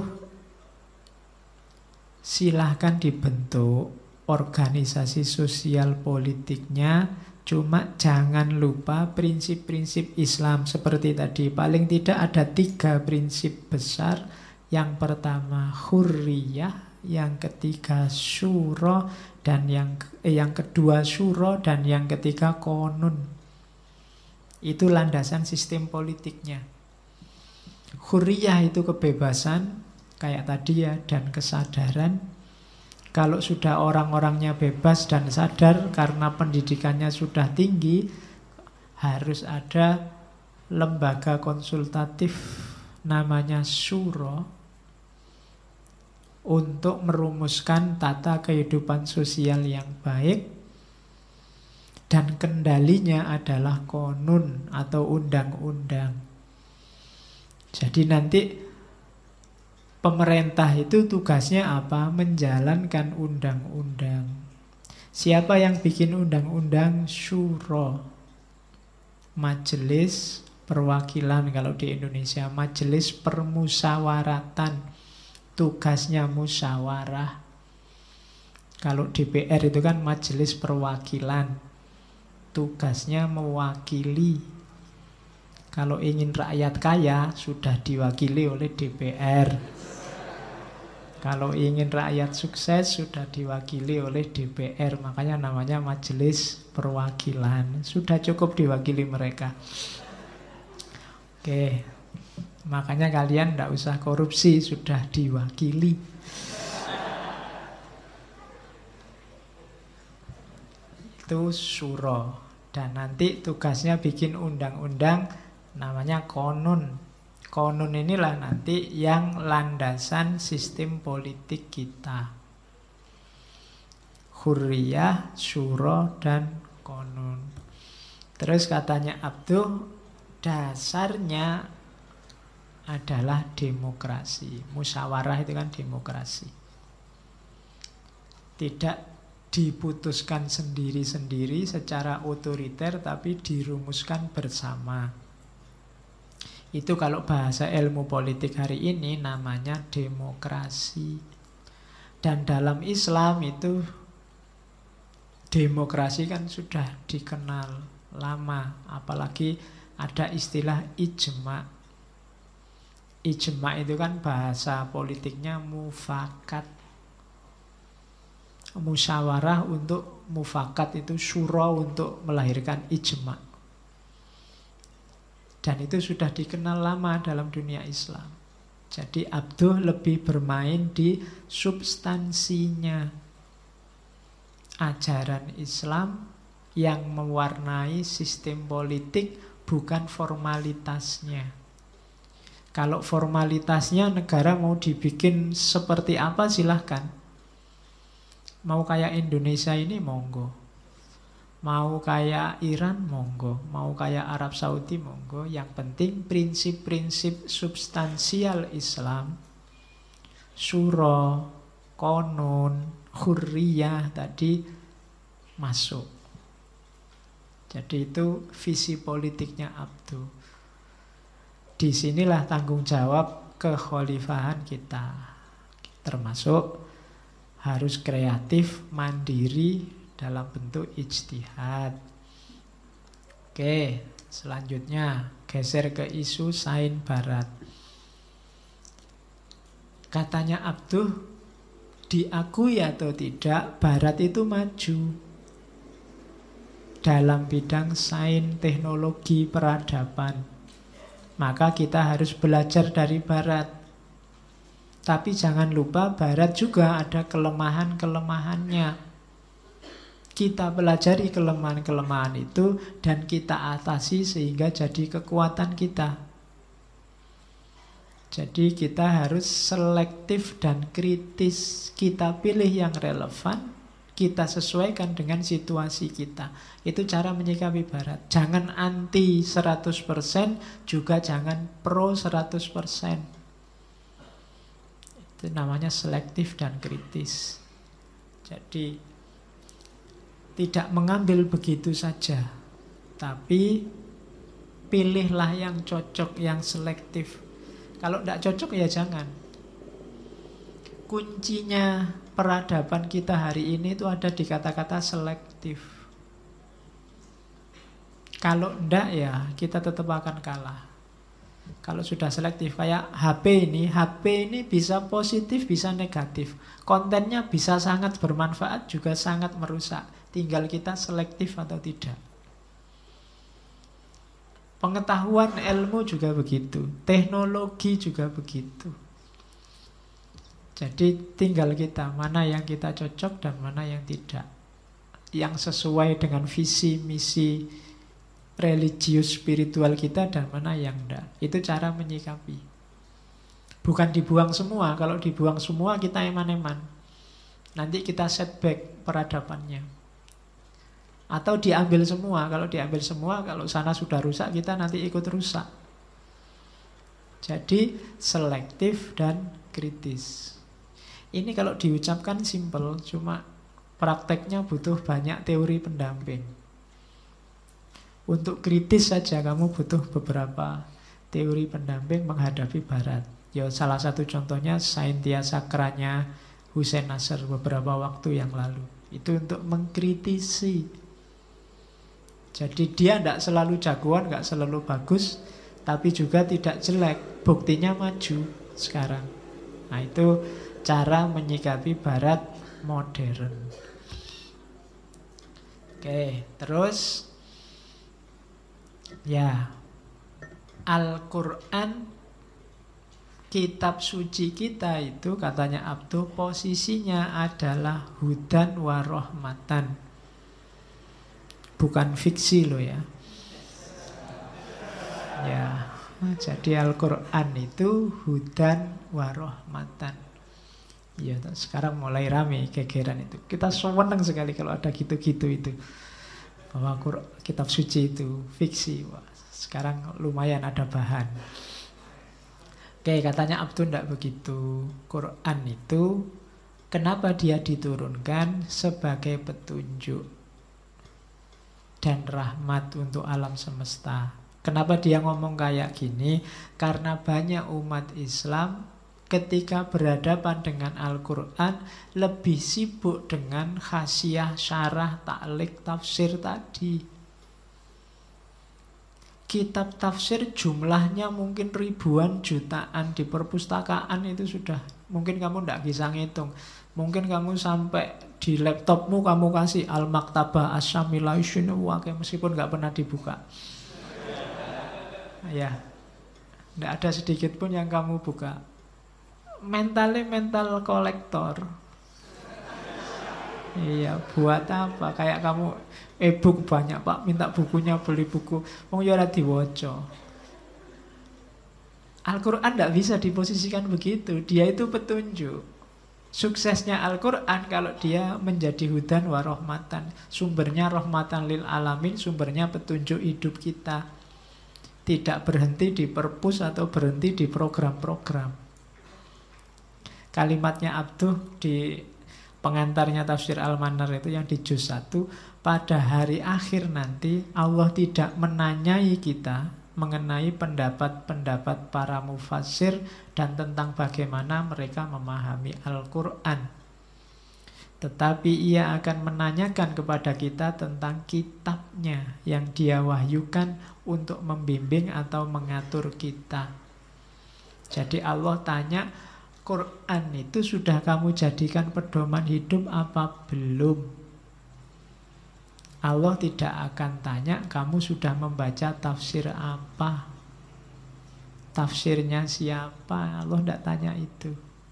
silahkan dibentuk organisasi sosial politiknya, cuma jangan lupa prinsip-prinsip Islam seperti tadi. Paling tidak ada 3 prinsip besar. Yang pertama hurriyah, yang ketiga syura, dan yang kedua syura, dan yang ketiga konun. Itu landasan sistem politiknya. Hurriyah itu kebebasan, kayak tadi ya, dan kesadaran. Kalau sudah orang-orangnya bebas dan sadar karena pendidikannya sudah tinggi, harus ada lembaga konsultatif namanya syura untuk merumuskan tata kehidupan sosial yang baik, dan kendalinya adalah konun atau undang-undang. Jadi nanti pemerintah itu tugasnya apa? Menjalankan undang-undang. Siapa yang bikin undang-undang? Syura. Majelis perwakilan kalau di Indonesia. Majelis permusyawaratan. Tugasnya musyawarah. Kalau DPR itu kan majelis perwakilan. Tugasnya mewakili. Kalau ingin rakyat kaya, sudah diwakili oleh DPR. Kalau ingin rakyat sukses, sudah diwakili oleh DPR. Makanya namanya majelis perwakilan. Sudah cukup diwakili mereka. Oke, makanya kalian tidak usah korupsi, sudah diwakili. Itu syura. Dan nanti tugasnya bikin undang-undang namanya konun. Konun inilah nanti yang landasan sistem politik kita. Hurriyah, syuro, dan konun. Terus katanya Abduh, dasarnya adalah demokrasi. Musyawarah itu kan demokrasi. Tidak diputuskan sendiri-sendiri secara otoriter, tapi dirumuskan bersama. Itu kalau bahasa ilmu politik hari ini namanya demokrasi. Dan dalam Islam itu demokrasi kan sudah dikenal lama. Apalagi ada istilah ijma. Ijma itu kan bahasa politiknya mufakat. Musyawarah untuk mufakat itu syuro untuk melahirkan ijma. Dan itu sudah dikenal lama dalam dunia Islam. Jadi Abduh lebih bermain di substansinya. Ajaran Islam yang mewarnai sistem politik, bukan formalitasnya. Kalau formalitasnya negara mau dibikin seperti apa silahkan. Mau kayak Indonesia ini monggo. Mau kayak Iran monggo. Mau kayak Arab Saudi monggo. Yang penting prinsip-prinsip substansial Islam, syuro, konun, hurriyah tadi masuk. Jadi itu visi politiknya Abduh. Disinilah tanggung jawab kekhalifahan kita. Termasuk harus kreatif, mandiri dalam bentuk ijtihad. Oke, selanjutnya geser ke isu sains barat. Katanya Abduh, diakui atau tidak, barat itu maju dalam bidang sains, teknologi, peradaban. Maka kita harus belajar dari barat. Tapi jangan lupa barat juga ada kelemahan-kelemahannya. Kita pelajari kelemahan-kelemahan itu dan kita atasi sehingga jadi kekuatan kita. Jadi kita harus selektif dan kritis. Kita pilih yang relevan, kita sesuaikan dengan situasi kita. Itu cara menyikapi barat. Jangan anti 100%, juga jangan pro 100%. Itu namanya selektif dan kritis. Jadi tidak mengambil begitu saja, tapi pilihlah yang cocok, yang selektif. Kalau tidak cocok ya jangan. Kuncinya peradaban kita hari ini itu ada di kata-kata selektif. Kalau tidak ya kita tetap akan kalah. Kalau sudah selektif kayak HP ini bisa positif, bisa negatif. Kontennya bisa sangat bermanfaat, juga sangat merusak. Tinggal kita selektif atau tidak. Pengetahuan ilmu juga begitu. Teknologi juga begitu. Jadi tinggal kita, mana yang kita cocok dan mana yang tidak. Yang sesuai dengan visi, misi, religius, spiritual kita dan mana yang tidak. Itu cara menyikapi. Bukan dibuang semua. Kalau dibuang semua kita eman-eman. Nanti kita setback peradabannya. Atau diambil semua. Kalau diambil semua, kalau sana sudah rusak, kita nanti ikut rusak. Jadi selektif dan kritis. Ini kalau diucapkan simple, cuma prakteknya butuh banyak teori pendamping. Untuk kritis saja kamu butuh beberapa teori pendamping menghadapi barat. Ya, salah satu contohnya Saintia Sakranya Hussein Nasr beberapa waktu yang lalu. Itu untuk mengkritisi. Jadi dia tidak selalu jagoan, tidak selalu bagus, tapi juga tidak jelek. Buktinya maju sekarang. Nah itu cara menyikapi barat modern. Oke, terus ya, Al-Quran, kitab suci kita itu katanya Abduh posisinya adalah hudan wa rahmatan. bukan fiksi loh ya. Ya, jadi Al-Quran itu hudan warahmatan. Ya, sekarang mulai rame gegeran itu. Kita senang sekali kalau ada gitu-gitu itu. Bahwa kitab suci itu fiksi. Wah, sekarang lumayan ada bahan. Oke, katanya Abdul tidak begitu. Quran itu kenapa dia diturunkan sebagai petunjuk dan rahmat untuk alam semesta. Kenapa dia ngomong kayak gini? Karena banyak umat Islam ketika berhadapan dengan Al-Quran lebih sibuk dengan khasiah, syarah, ta'liq, tafsir tadi. Kitab tafsir jumlahnya mungkin ribuan, jutaan di perpustakaan itu sudah. Mungkin kamu tidak bisa ngitung. Mungkin kamu sampai di laptopmu kamu kasih Al-Maktabah As-Syamilah meskipun nggak pernah dibuka. Ya, tidak ada sedikit pun yang kamu buka. Mentalnya mental kolektor. Iya, buat apa? Kayak kamu e-book banyak pak, minta bukunya, beli buku, wong yo ora diwaca. Al-Quran tidak bisa diposisikan begitu. Dia itu petunjuk. Suksesnya Al-Quran kalau dia menjadi hudan wa rahmatan. Sumbernya rahmatan lil alamin, sumbernya petunjuk hidup kita. Tidak berhenti di perpus atau berhenti di program-program. Kalimatnya Abduh di pengantarnya tafsir Al-Manar itu yang di juz 1, pada hari akhir nanti Allah tidak menanyai kita mengenai pendapat-pendapat para mufassir dan tentang bagaimana mereka memahami Al-Quran. Tetapi ia akan menanyakan kepada kita tentang kitabnya yang dia wahyukan untuk membimbing atau mengatur kita. Jadi Allah tanya, Quran itu sudah kamu jadikan pedoman hidup apa belum? Allah tidak akan tanya kamu sudah membaca tafsir apa, tafsirnya siapa. Allah tidak tanya itu.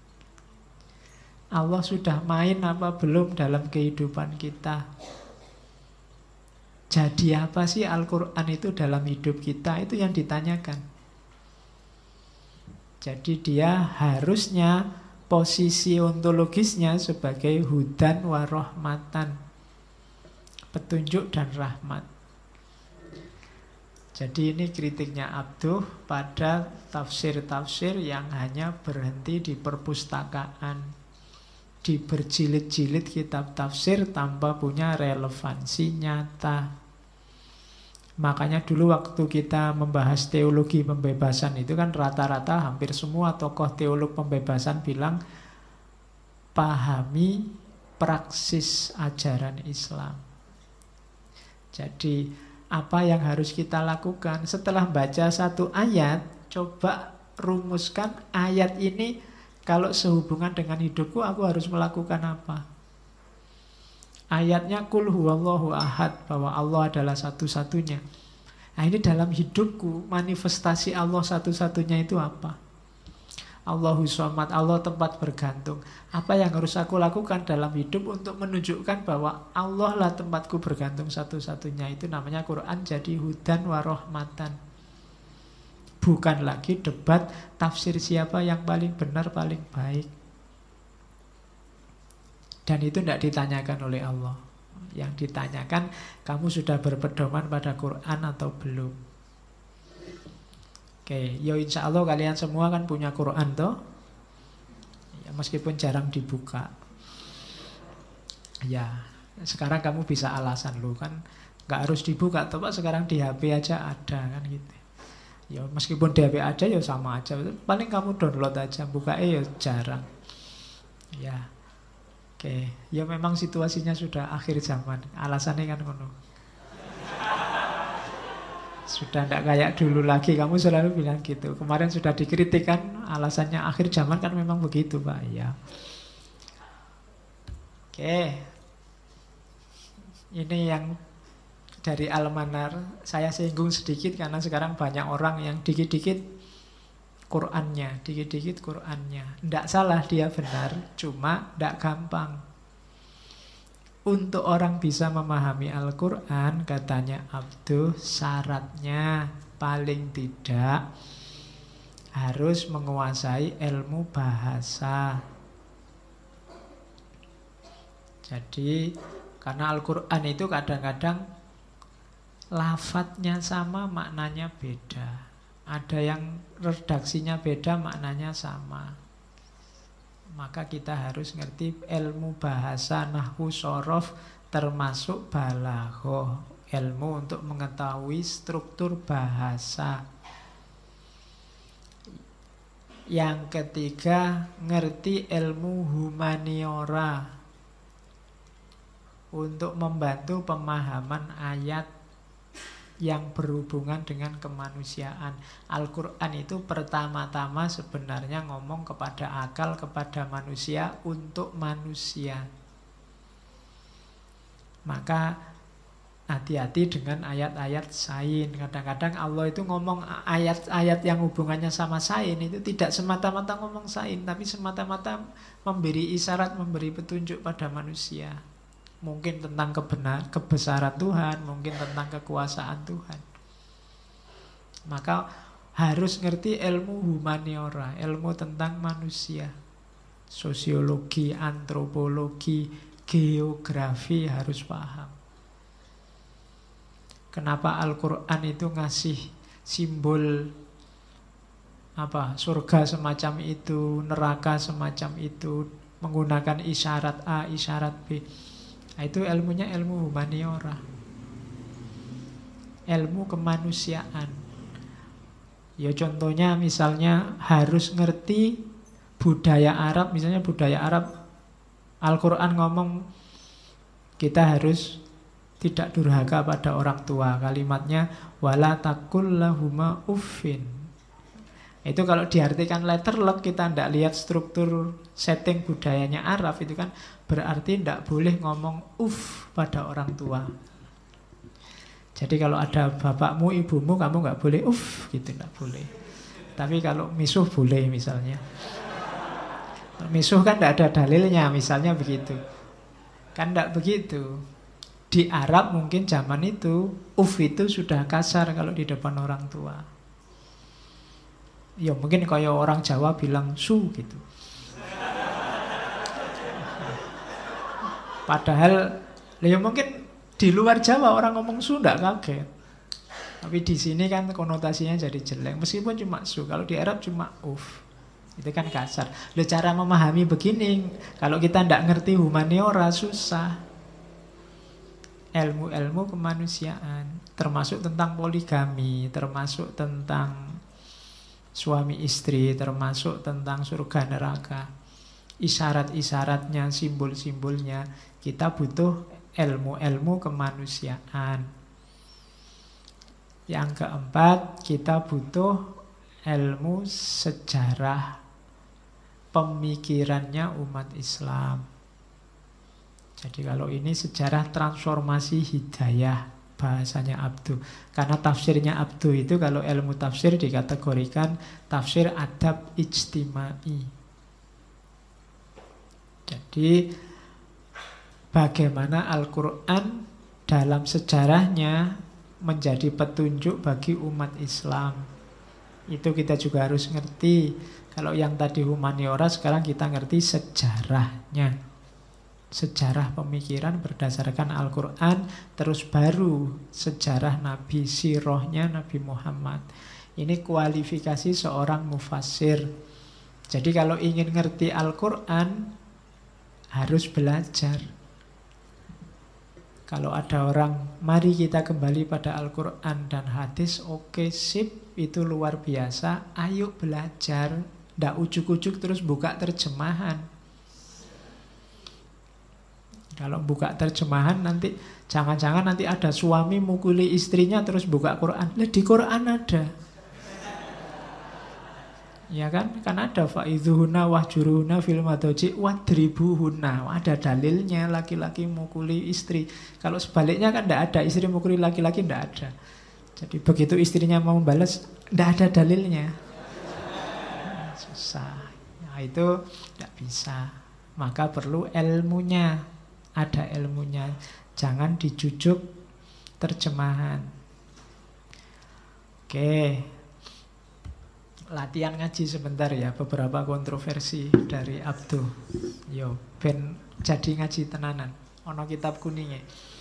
Allah sudah main apa belum dalam kehidupan kita. Jadi apa sih Al-Quran itu dalam hidup kita, itu yang ditanyakan. Jadi dia harusnya posisi ontologisnya sebagai hudan wa rahmatan, petunjuk dan rahmat. Jadi ini kritiknya Abduh pada tafsir-tafsir yang hanya berhenti di perpustakaan, di berjilid-jilid kitab tafsir tanpa punya relevansi nyata. Makanya dulu waktu kita membahas teologi pembebasan itu kan rata-rata hampir semua tokoh teolog pembebasan bilang pahami praksis ajaran Islam. Jadi apa yang harus kita lakukan setelah baca satu ayat, coba rumuskan ayat ini kalau sehubungan dengan hidupku aku harus melakukan apa. Ayatnya Qul huwallahu ahad, bahwa Allah adalah satu-satunya. Nah ini dalam hidupku manifestasi Allah satu-satunya itu apa? Allahu Somad, Allah tempat bergantung. Apa yang harus aku lakukan dalam hidup untuk menunjukkan bahwa Allah lah tempatku bergantung satu-satunya? Itu namanya Quran jadi hudan wa rahmatan. Bukan lagi debat tafsir siapa yang paling benar, paling baik. Dan itu tidak ditanyakan oleh Allah. Yang ditanyakan, kamu sudah berpedoman pada Quran atau belum? Oke, ya insya Allah kalian semua kan punya Quran toh? Ya, meskipun jarang dibuka. Ya, sekarang kamu bisa alasan lu kan nggak harus dibuka toh Pak, sekarang di HP aja ada kan gitu. Ya meskipun di HP aja ya sama aja. Paling kamu download aja, buka ya jarang. Ya. Oke, ya memang situasinya sudah akhir zaman. Alasannya kan ngono. Sudah tidak kayak dulu lagi. Kamu selalu bilang gitu. Kemarin sudah dikritik kan, alasannya akhir zaman kan memang begitu, Pak. Ya. Oke. Ini yang dari Al-Manar saya singgung sedikit karena sekarang banyak orang yang dikit-dikit Qur'annya, dikit-dikit Qur'annya. Tidak salah, dia benar, cuma tidak gampang. Untuk orang bisa memahami Al-Quran, katanya Abduh, syaratnya paling tidak harus menguasai ilmu bahasa. Jadi karena Al-Quran itu kadang-kadang lafadznya sama, maknanya beda. Ada yang redaksinya beda, maknanya sama. Maka kita harus ngerti ilmu bahasa, nahwu, shorof, termasuk balaghah, ilmu untuk mengetahui struktur bahasa. Yang ketiga, ngerti ilmu humaniora untuk membantu pemahaman ayat yang berhubungan dengan kemanusiaan. Al-Quran itu pertama-tama sebenarnya ngomong kepada akal, kepada manusia, untuk manusia. Maka hati-hati dengan ayat-ayat sain. Kadang-kadang Allah itu ngomong ayat-ayat yang hubungannya sama sain itu tidak semata-mata ngomong sain, tapi semata-mata memberi isyarat, memberi petunjuk pada manusia. Mungkin tentang kebesaran Tuhan, mungkin tentang kekuasaan Tuhan. Maka harus ngerti ilmu humaniora, ilmu tentang manusia. Sosiologi, antropologi, geografi harus paham. Kenapa Al-Quran itu ngasih simbol surga semacam itu, neraka semacam itu, menggunakan isyarat A, isyarat B. Nah, itu ilmunya ilmu humaniora, ilmu kemanusiaan. Ya contohnya misalnya harus ngerti budaya Arab. Misalnya budaya Arab, Al-Quran ngomong kita harus tidak durhaka pada orang tua. Kalimatnya wala taqul lahuma uffin. Itu kalau diartikan letterlock, kita tidak lihat struktur setting budayanya Arab, itu kan berarti tidak boleh ngomong pada orang tua. Jadi kalau ada bapakmu, ibumu, kamu nggak boleh gitu, nggak boleh. Tapi kalau misuh boleh misalnya. Misuh kan tidak ada dalilnya, misalnya begitu. Kan tidak begitu. Di Arab mungkin zaman itu itu sudah kasar kalau di depan orang tua. Ya mungkin kayak orang Jawa bilang su gitu. Padahal ya mungkin di luar Jawa orang ngomong su nggak kaget. Tapi di sini kan konotasinya jadi jelek. Meskipun cuma su, kalau di Arab cuma itu kan kasar. Loh, cara memahami begini, kalau kita tidak ngerti humaniora susah. Ilmu-ilmu kemanusiaan, termasuk tentang poligami, termasuk tentang suami istri, termasuk tentang surga neraka, isyarat-isyaratnya, simbol-simbolnya. Kita butuh ilmu-ilmu kemanusiaan. Yang keempat, kita butuh ilmu sejarah pemikirannya umat Islam. Jadi kalau ini sejarah transformasi hidayah, bahasanya Abduh. Karena tafsirnya Abduh itu kalau ilmu tafsir dikategorikan tafsir adab ijtimai. Jadi bagaimana Al-Quran dalam sejarahnya menjadi petunjuk bagi umat Islam. Itu kita juga harus ngerti. Kalau yang tadi humaniora, sekarang kita ngerti sejarahnya. Sejarah pemikiran berdasarkan Al-Quran, terus baru sejarah Nabi, sirahnya Nabi Muhammad. Ini kualifikasi seorang mufassir. Jadi kalau ingin ngerti Al-Quran, harus belajar. Kalau ada orang, mari kita kembali pada Al-Quran dan hadis, oke, sip, itu luar biasa, ayo belajar. Nggak ujuk-ujuk terus buka terjemahan. Kalau buka terjemahan nanti jangan-jangan nanti ada suami mukuli istrinya terus buka Quran. Lah di Quran ada. Ya kan? Kan ada fa'idhuhunna wahjuruhunna fil madaji wadribuhunna. Ada dalilnya laki-laki mukuli istri. Kalau sebaliknya kan tidak ada, istri mukuli laki-laki tidak ada. Jadi begitu istrinya mau membalas, tidak ada dalilnya. Susah. Nah, itu tidak bisa. Maka perlu ilmunya. ada ilmunya. Jangan dijujuk terjemahan. Oke, latihan ngaji sebentar ya, beberapa kontroversi dari Abduh. Yo, ben jadi ngaji tenanan. Ono kitab kuningnya.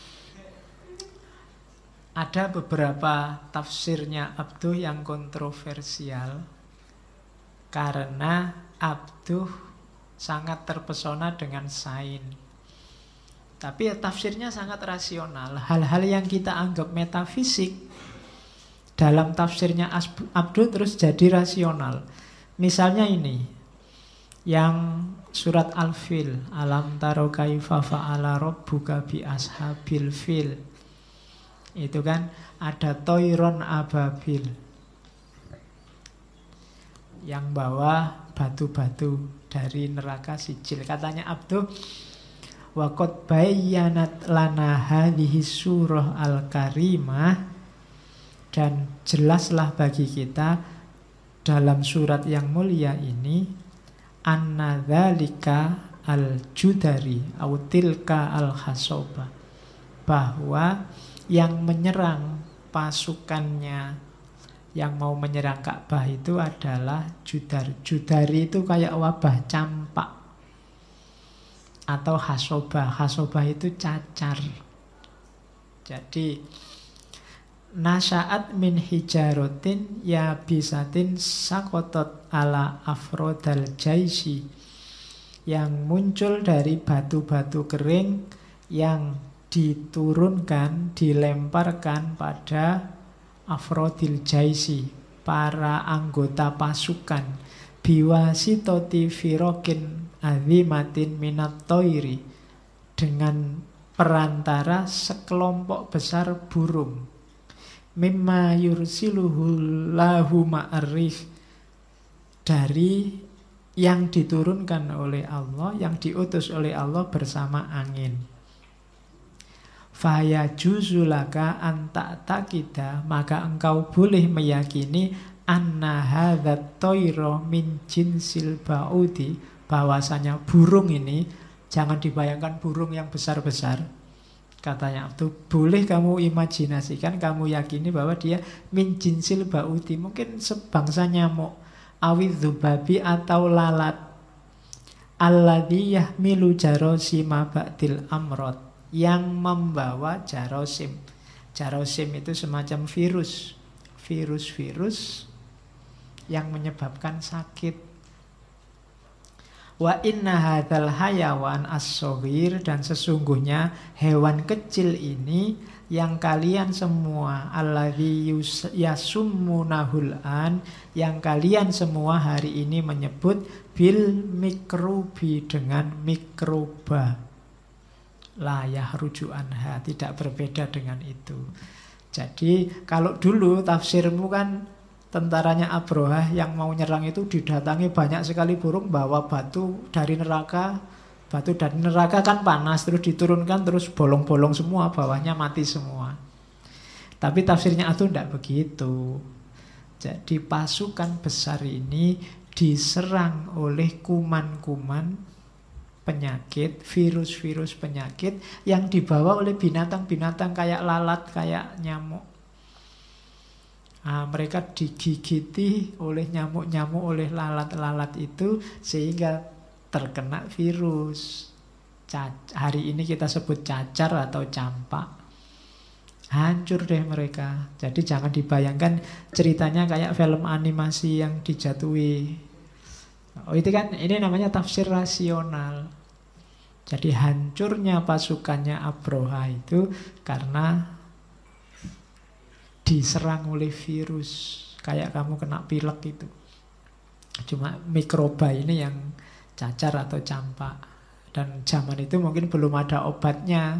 Ada beberapa tafsirnya Abduh yang kontroversial karena Abduh sangat terpesona dengan sains. Tapi ya, tafsirnya sangat rasional. Hal-hal yang kita anggap metafisik dalam tafsirnya Abduh terus jadi rasional. Misalnya ini, yang surat Al-Fil, alam taro kaifa fa'ala rabbuka bi ashabil fil. Itu kan ada toiron ababil yang bawa batu-batu dari neraka sijil. Katanya Abduh, waqad bayyanat lana hadhihi surah al-karimah, dan jelaslah bagi kita dalam surat yang mulia ini, anna dzalika al-judari au tilka al-hasoba, bahwa yang menyerang pasukannya yang mau menyerang Ka'bah itu adalah judar. Judari itu kayak wabah campak atau hasobah. Hasobah itu cacar. Jadi nasya'at min hijarotin ya bisatin sakotot ala afrodal jaisi, yang muncul dari batu-batu kering yang diturunkan, dilemparkan pada afrodil jaisi, para anggota pasukan, biwasitoti firokin azimatin minat toiri, dengan perantara sekelompok besar burung, mimma yursiluhu lahu ma'arif, dari yang diturunkan oleh Allah, yang diutus oleh Allah bersama angin. Faya juzulaka anta takida, maka engkau boleh meyakini anna hadzat toiro min jinsil ba'udi, bahwasanya burung ini, jangan dibayangkan burung yang besar-besar. Katanya itu boleh kamu imajinasikan, kamu yakini bahwa dia min jinsil ba'udi, mungkin sebangsa nyamuk, awidh dzubabi atau lalat, alladzi yahmilu jarosima ba'dil amrod, yang membawa jarosim. Jarosim itu semacam virus. Virus-virus yang menyebabkan sakit. Wa inna hadzal hayawan as-shaghir, dan sesungguhnya hewan kecil ini yang kalian semua alladzi yasummunahul an, yang kalian semua hari ini menyebut bil mikrobi, dengan mikroba. Layah rujuanha, tidak berbeda dengan itu. Jadi kalau dulu tafsirmu kan tentaranya Abrahah yang mau nyerang itu didatangi banyak sekali burung bawa batu dari neraka. Batu dari neraka kan panas, terus diturunkan, terus bolong-bolong semua, bawahnya mati semua. Tapi tafsirnya itu tidak begitu. Jadi pasukan besar ini diserang oleh kuman-kuman penyakit, virus-virus penyakit yang dibawa oleh binatang-binatang kayak lalat, kayak nyamuk. Nah, mereka digigiti oleh nyamuk-nyamuk, oleh lalat-lalat itu, sehingga terkena virus. Hari ini kita sebut cacar atau campak. Hancur deh mereka. Jadi jangan dibayangkan ceritanya kayak film animasi yang dijatuhi. Oh, itu kan, ini namanya tafsir rasional. Jadi hancurnya pasukannya Abrahah itu karena diserang oleh virus. Kayak kamu kena pilek itu. Cuma mikroba ini yang cacar atau campak. Dan zaman itu mungkin belum ada obatnya.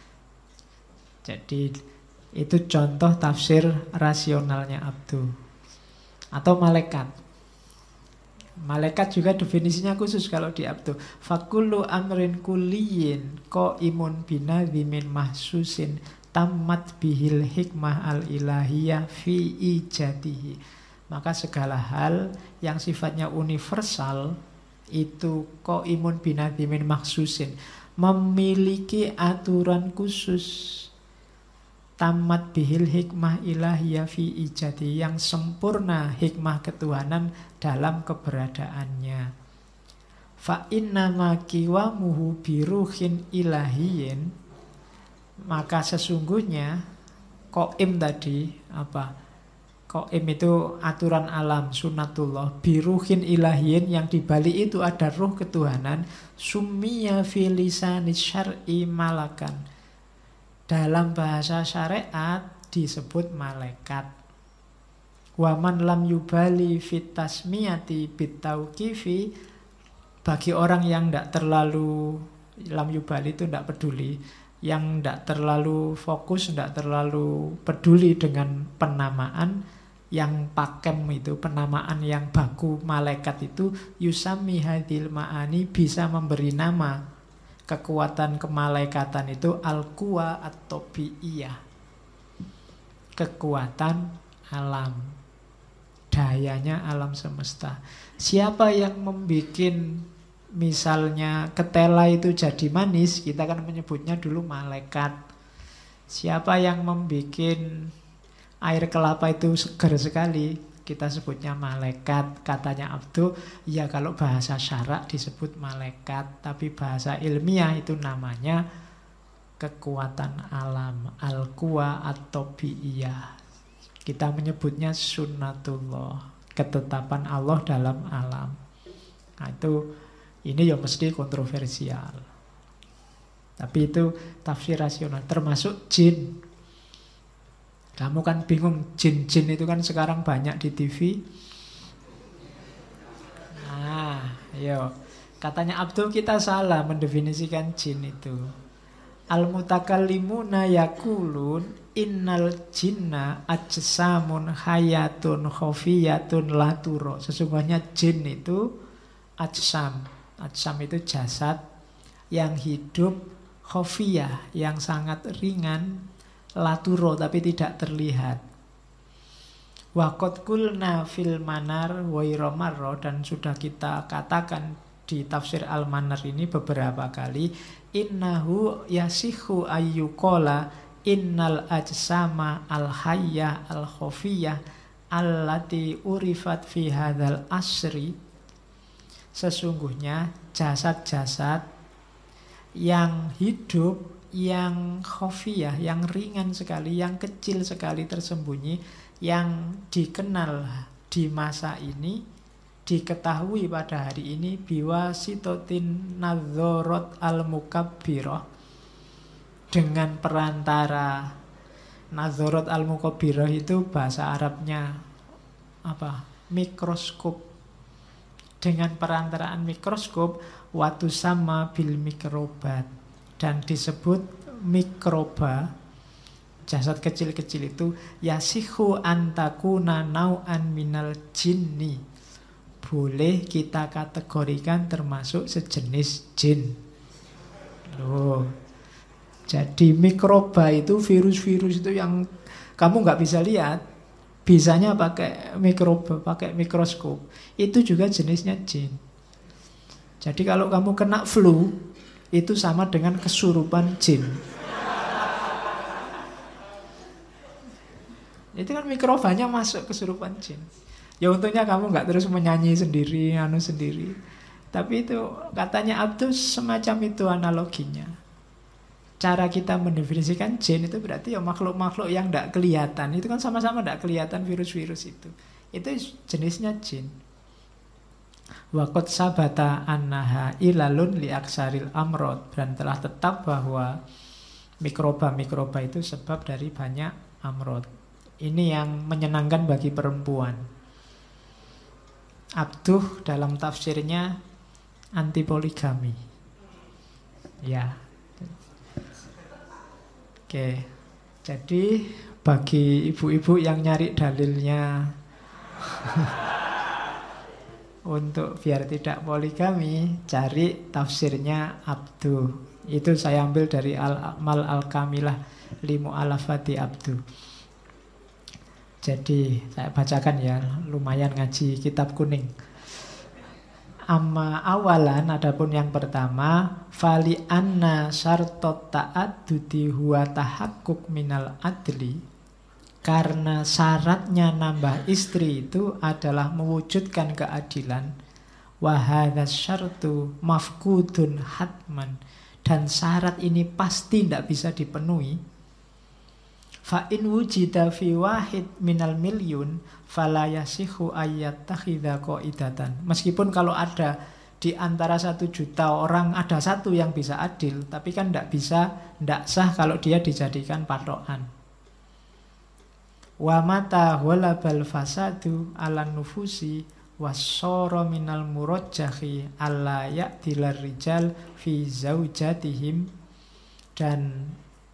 Jadi itu contoh tafsir rasionalnya Abduh. Atau malaikat. Malaikat juga definisinya khusus kalau di Abduh. Fakullu amrin kulliyin qaimun binadhimin mahsusin tammat bihil hikmah al-ilahiyah fi ijadihi. Maka segala hal yang sifatnya universal itu qaimun binadhimin mahsusin, memiliki aturan khusus. Tamat bihil hikmah ilahiyah fi ijadi, yang sempurna hikmah ketuhanan dalam keberadaannya. Fa inna ma qiwamuhu biruhin ilahiyin, maka sesungguhnya qaim tadi apa? Qaim itu aturan alam, sunnatullah, biruhin ilahiyin, yang dibalik itu ada ruh ketuhanan, summiya fi lisanis syar'i malakan. Dalam bahasa syariat disebut malaikat. Waman lam yubali fit tasmiyati bitauqifi, bagi orang yang tidak terlalu lam yubali itu tidak peduli, yang tidak terlalu fokus, tidak terlalu peduli dengan penamaan yang pakem itu, penamaan yang baku malaikat itu, yusami hadil ma'ani, bisa memberi nama kekuatan kemalaikatan itu al-quwa at-tabi'iyah, kekuatan alam, dayanya alam semesta. Siapa yang membuat misalnya ketela itu jadi manis, kita kan menyebutnya dulu malaikat. Siapa yang membuat air kelapa itu segar sekali, kita sebutnya malaikat. Katanya Abduh, ya kalau bahasa syarak disebut malaikat, tapi bahasa ilmiah itu namanya kekuatan alam, al-quwa at-tabi'iyah. Kita menyebutnya sunnatullah, ketetapan Allah dalam alam. Nah itu, ini ya mesti kontroversial, tapi itu tafsir rasional, termasuk jin. Kamu kan bingung, jin-jin itu kan sekarang banyak di TV. Nah, yo, katanya Abdul, kita salah mendefinisikan jin itu. Al-mutakallimuna yaqulun innal jinna ajsamun hayatun khafiyatun laturo. Sesungguhnya jin itu ajsam. Ajsam itu jasad yang hidup, khafiyah, yang sangat ringan, laturo, tapi tidak terlihat. Waqad qulna fil manar wa iramarro, dan sudah kita katakan di tafsir al-manar ini beberapa kali, innahu yasihu ayyuqala innal ajsama al-hayyah al-khafiyah allati urifat fi hadzal asri. Sesungguhnya jasad-jasad yang hidup, yang khafiyah, yang ringan sekali, yang kecil sekali, tersembunyi, yang dikenal di masa ini, diketahui pada hari ini, biwasitotin nadzorat al-mukabbirah, dengan perantara nadzorat al-mukabbirah itu bahasa Arabnya apa? Mikroskop. Dengan perantaraan mikroskop, watu sama bil mikrobat, dan disebut mikroba, jasad kecil-kecil itu, yasihu antakuna nau'an minal jinni, boleh kita kategorikan termasuk sejenis jin. Loh, jadi mikroba itu virus-virus itu yang kamu nggak bisa lihat, bisanya pakai mikroba, pakai mikroskop, itu juga jenisnya jin. Jadi kalau kamu kena flu, itu sama dengan kesurupan jin. Itu kan mikrobanya masuk kesurupan jin. Ya untungnya kamu nggak terus menyanyi sendiri, sendiri. Tapi itu katanya Abdus semacam itu analoginya. Cara kita mendefinisikan jin itu berarti ya makhluk-makhluk yang tidak kelihatan. Itu kan sama-sama tidak kelihatan virus-virus itu. Itu jenisnya jin. Waqad sabata annaha ilalun li aksaril amrod, dan telah tetap bahwa mikroba-mikroba itu sebab dari banyak amrod. Ini yang menyenangkan bagi perempuan. Abduh dalam tafsirnya anti poligami. Ya. Oke. Jadi bagi ibu-ibu yang nyari dalilnya untuk biar tidak poligami, cari tafsirnya Abduh. Itu saya ambil dari Al-A'mal Al-Kamilah Limu Alafati Abduh. Jadi saya bacakan ya, lumayan ngaji kitab kuning. Amma awalan, adapun yang pertama, fali anna syartot ta'addudi huwa tahakkuk minal adli, karena syaratnya nambah istri itu adalah mewujudkan keadilan. Wa hadzas syartu mafqudun hatman, dan syarat ini pasti tidak bisa dipenuhi. Fa in wujida fi wahid minal milyun fala yasihu ayyattakhidha qaidatan. Meskipun kalau ada di antara 1 juta orang ada satu yang bisa adil, tapi kan tidak sah kalau dia dijadikan patokan. Wa mata ghalabal fasadu ala nufusi wasara minal murajjahi alla ya'dilar rijal fi zaujatihim, dan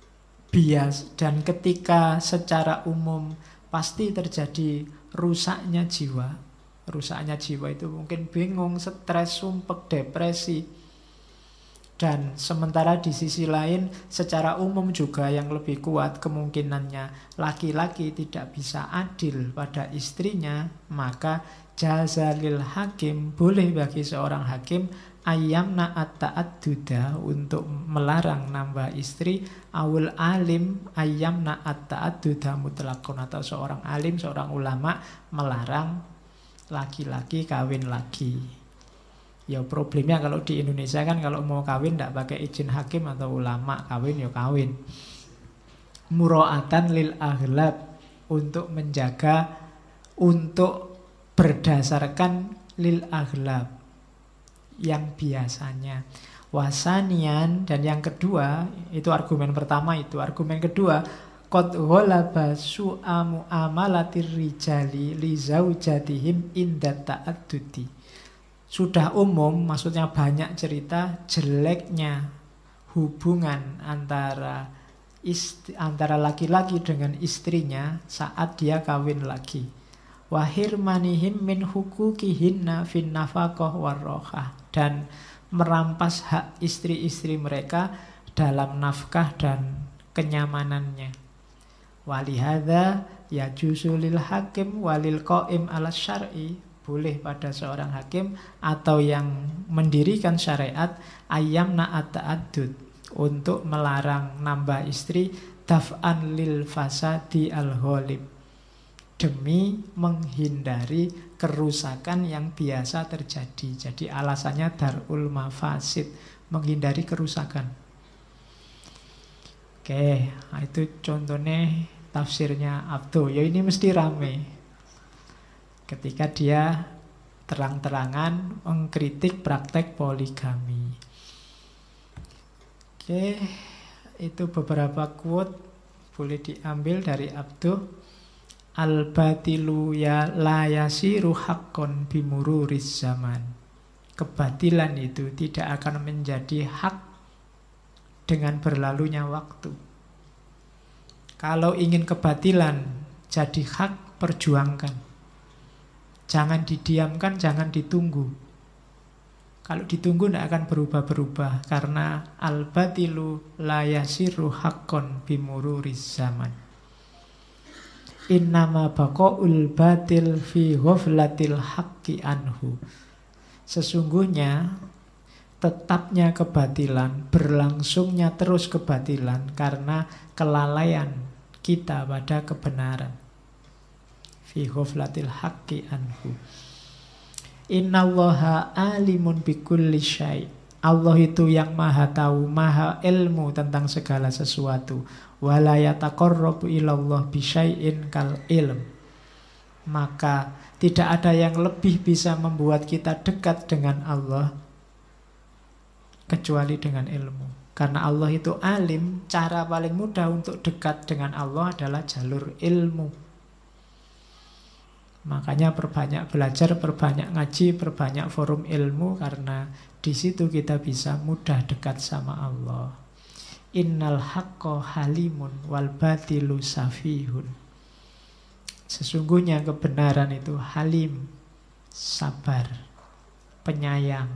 ketika secara umum pasti terjadi rusaknya jiwa. Rusaknya jiwa itu mungkin bingung, stres, sumpek, depresi. Dan sementara di sisi lain secara umum juga yang lebih kuat kemungkinannya laki-laki tidak bisa adil pada istrinya, maka jazalil hakim, boleh bagi seorang hakim ayyamna at-ta'adduda, untuk melarang nambah istri, awul alim ayyamna at-ta'adduda mutlaqun, atau seorang alim, seorang ulama melarang laki-laki kawin lagi. Ya problemnya kalau di Indonesia kan kalau mau kawin tidak pakai izin hakim atau ulama, kawin ya kawin. Mura'atan lil aghlab, untuk menjaga, untuk berdasarkan lil aghlab, yang biasanya. Wasanian, dan yang kedua, itu argumen pertama itu. Argumen kedua, qad ghalaba su'amu amalatir rijali li zaujatihim inda ta'addudi. Sudah umum, maksudnya banyak cerita jeleknya hubungan antara laki-laki dengan istrinya saat dia kawin lagi. Wahirmanihim min hukukihinna fin nafaqah warrohah, dan merampas hak istri-istri mereka dalam nafkah dan kenyamanannya. Walihada yajuzu lil hakim walil qaim ala syar'i, boleh pada seorang hakim atau yang mendirikan syariat ayyamna at-ta'addud, untuk melarang nambah istri daf'an lil fasadi al-ghalib, demi menghindari kerusakan yang biasa terjadi. Jadi alasannya darul mafasid, menghindari kerusakan. Oke, nah itu contohnya tafsirnya Abdo. Ya ini mesti rame ketika dia terang-terangan mengkritik praktek poligami. Oke, itu beberapa quote boleh diambil dari Abdo. Al-batilu ya la yasiru haqqon bimururis zaman. Kebatilan itu tidak akan menjadi hak dengan berlalunya waktu. Kalau ingin kebatilan jadi hak, perjuangkan. Jangan didiamkan, jangan ditunggu. Kalau ditunggu tidak akan berubah-berubah, karena al-batilu la yasiru haqqon bimururis zaman. Innama baqa'ul batil fi ghaflatil haqqi anhu. Sesungguhnya tetapnya kebatilan, berlangsungnya terus kebatilan karena kelalaian kita pada kebenaran. Fi ghaflatil haqqi anhu. Innallaha alimun bikulli syai'. Allah itu yang maha tahu, maha ilmu tentang segala sesuatu. Wala yataqarrabu ilallah bisyai'in kal ilm. Maka tidak ada yang lebih bisa membuat kita dekat dengan Allah kecuali dengan ilmu. Karena Allah itu alim, cara paling mudah untuk dekat dengan Allah adalah jalur ilmu. Makanya perbanyak belajar, perbanyak ngaji, perbanyak forum ilmu, karena di situ kita bisa mudah dekat sama Allah. Innal haqqo halimun wal batilu safihun. Sesungguhnya kebenaran itu halim, sabar, penyayang.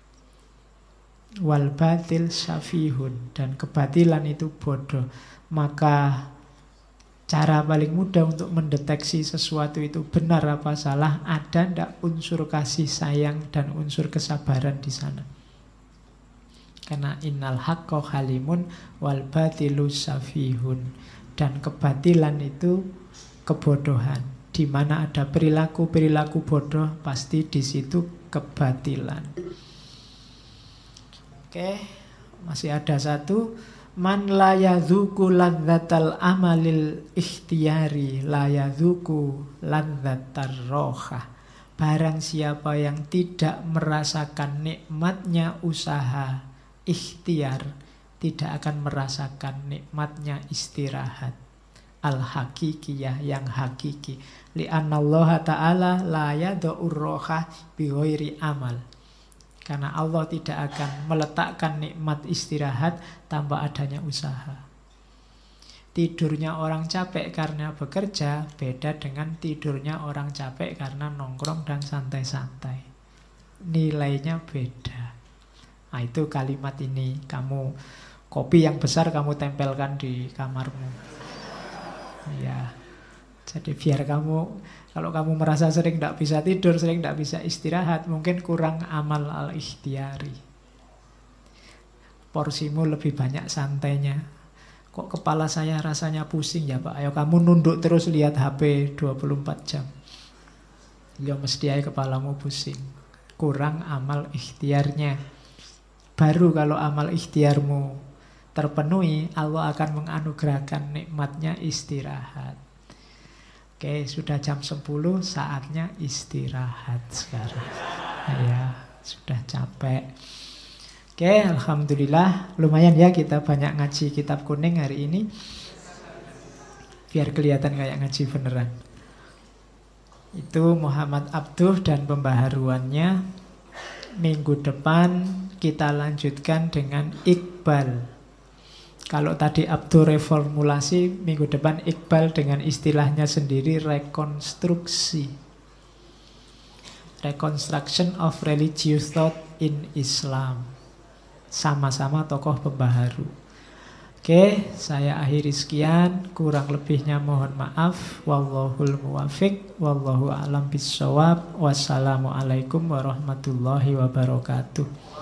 Wal batil safihun, dan kebatilan itu bodoh. Maka Cara paling mudah untuk mendeteksi sesuatu itu benar apa salah, ada ndak unsur kasih sayang dan unsur kesabaran di sana. Karena innal haqqo halimun wal batilu safihun. Dan kebatilan itu kebodohan. Di mana ada perilaku-perilaku bodoh, pasti di situ kebatilan. Oke, masih ada satu. Man la yadzuku ladzatal amalil ikhtiyari la yadzuku ladzatar rohah. Barang siapa yang tidak merasakan nikmatnya usaha ikhtiar, tidak akan merasakan nikmatnya istirahat al-hakikiyah, yang hakiki. Li'annallaha ta'ala la yadzu'ur rohah bighairi amal. Karena Allah tidak akan meletakkan nikmat istirahat tanpa adanya usaha. Tidurnya orang capek karena bekerja beda dengan tidurnya orang capek karena nongkrong dan santai-santai. Nilainya beda. Nah, itu kalimat ini. Kamu kopi yang besar kamu tempelkan di kamarmu. Ya. Jadi biar kamu, kalau kamu merasa sering tidak bisa tidur, sering tidak bisa istirahat, mungkin kurang amal al-ikhtiyari. Porsimu lebih banyak santainya. Kok kepala saya rasanya pusing ya Pak? Ayo kamu nunduk terus lihat HP 24 jam. Ya mesti aja kepalamu pusing. Kurang amal ikhtiarnya. Baru kalau amal ikhtiarmu terpenuhi, Allah akan menganugerahkan nikmatnya istirahat. Oke, sudah jam 10, saatnya istirahat sekarang. Ya, sudah capek. Oke, alhamdulillah. Lumayan ya kita banyak ngaji kitab kuning hari ini. Biar kelihatan kayak ngaji beneran. Itu Muhammad Abduh dan pembaharuannya. Minggu depan kita lanjutkan dengan Iqbal. Kalau tadi Abdul reformulasi, minggu depan Iqbal dengan istilahnya sendiri rekonstruksi. Reconstruction of religious thought in Islam. Sama-sama tokoh pembaharu. Oke, saya akhiri sekian. Kurang lebihnya mohon maaf. Wallahul muwafiq. Wallahu a'lam bissawab. Wassalamualaikum warahmatullahi wabarakatuh.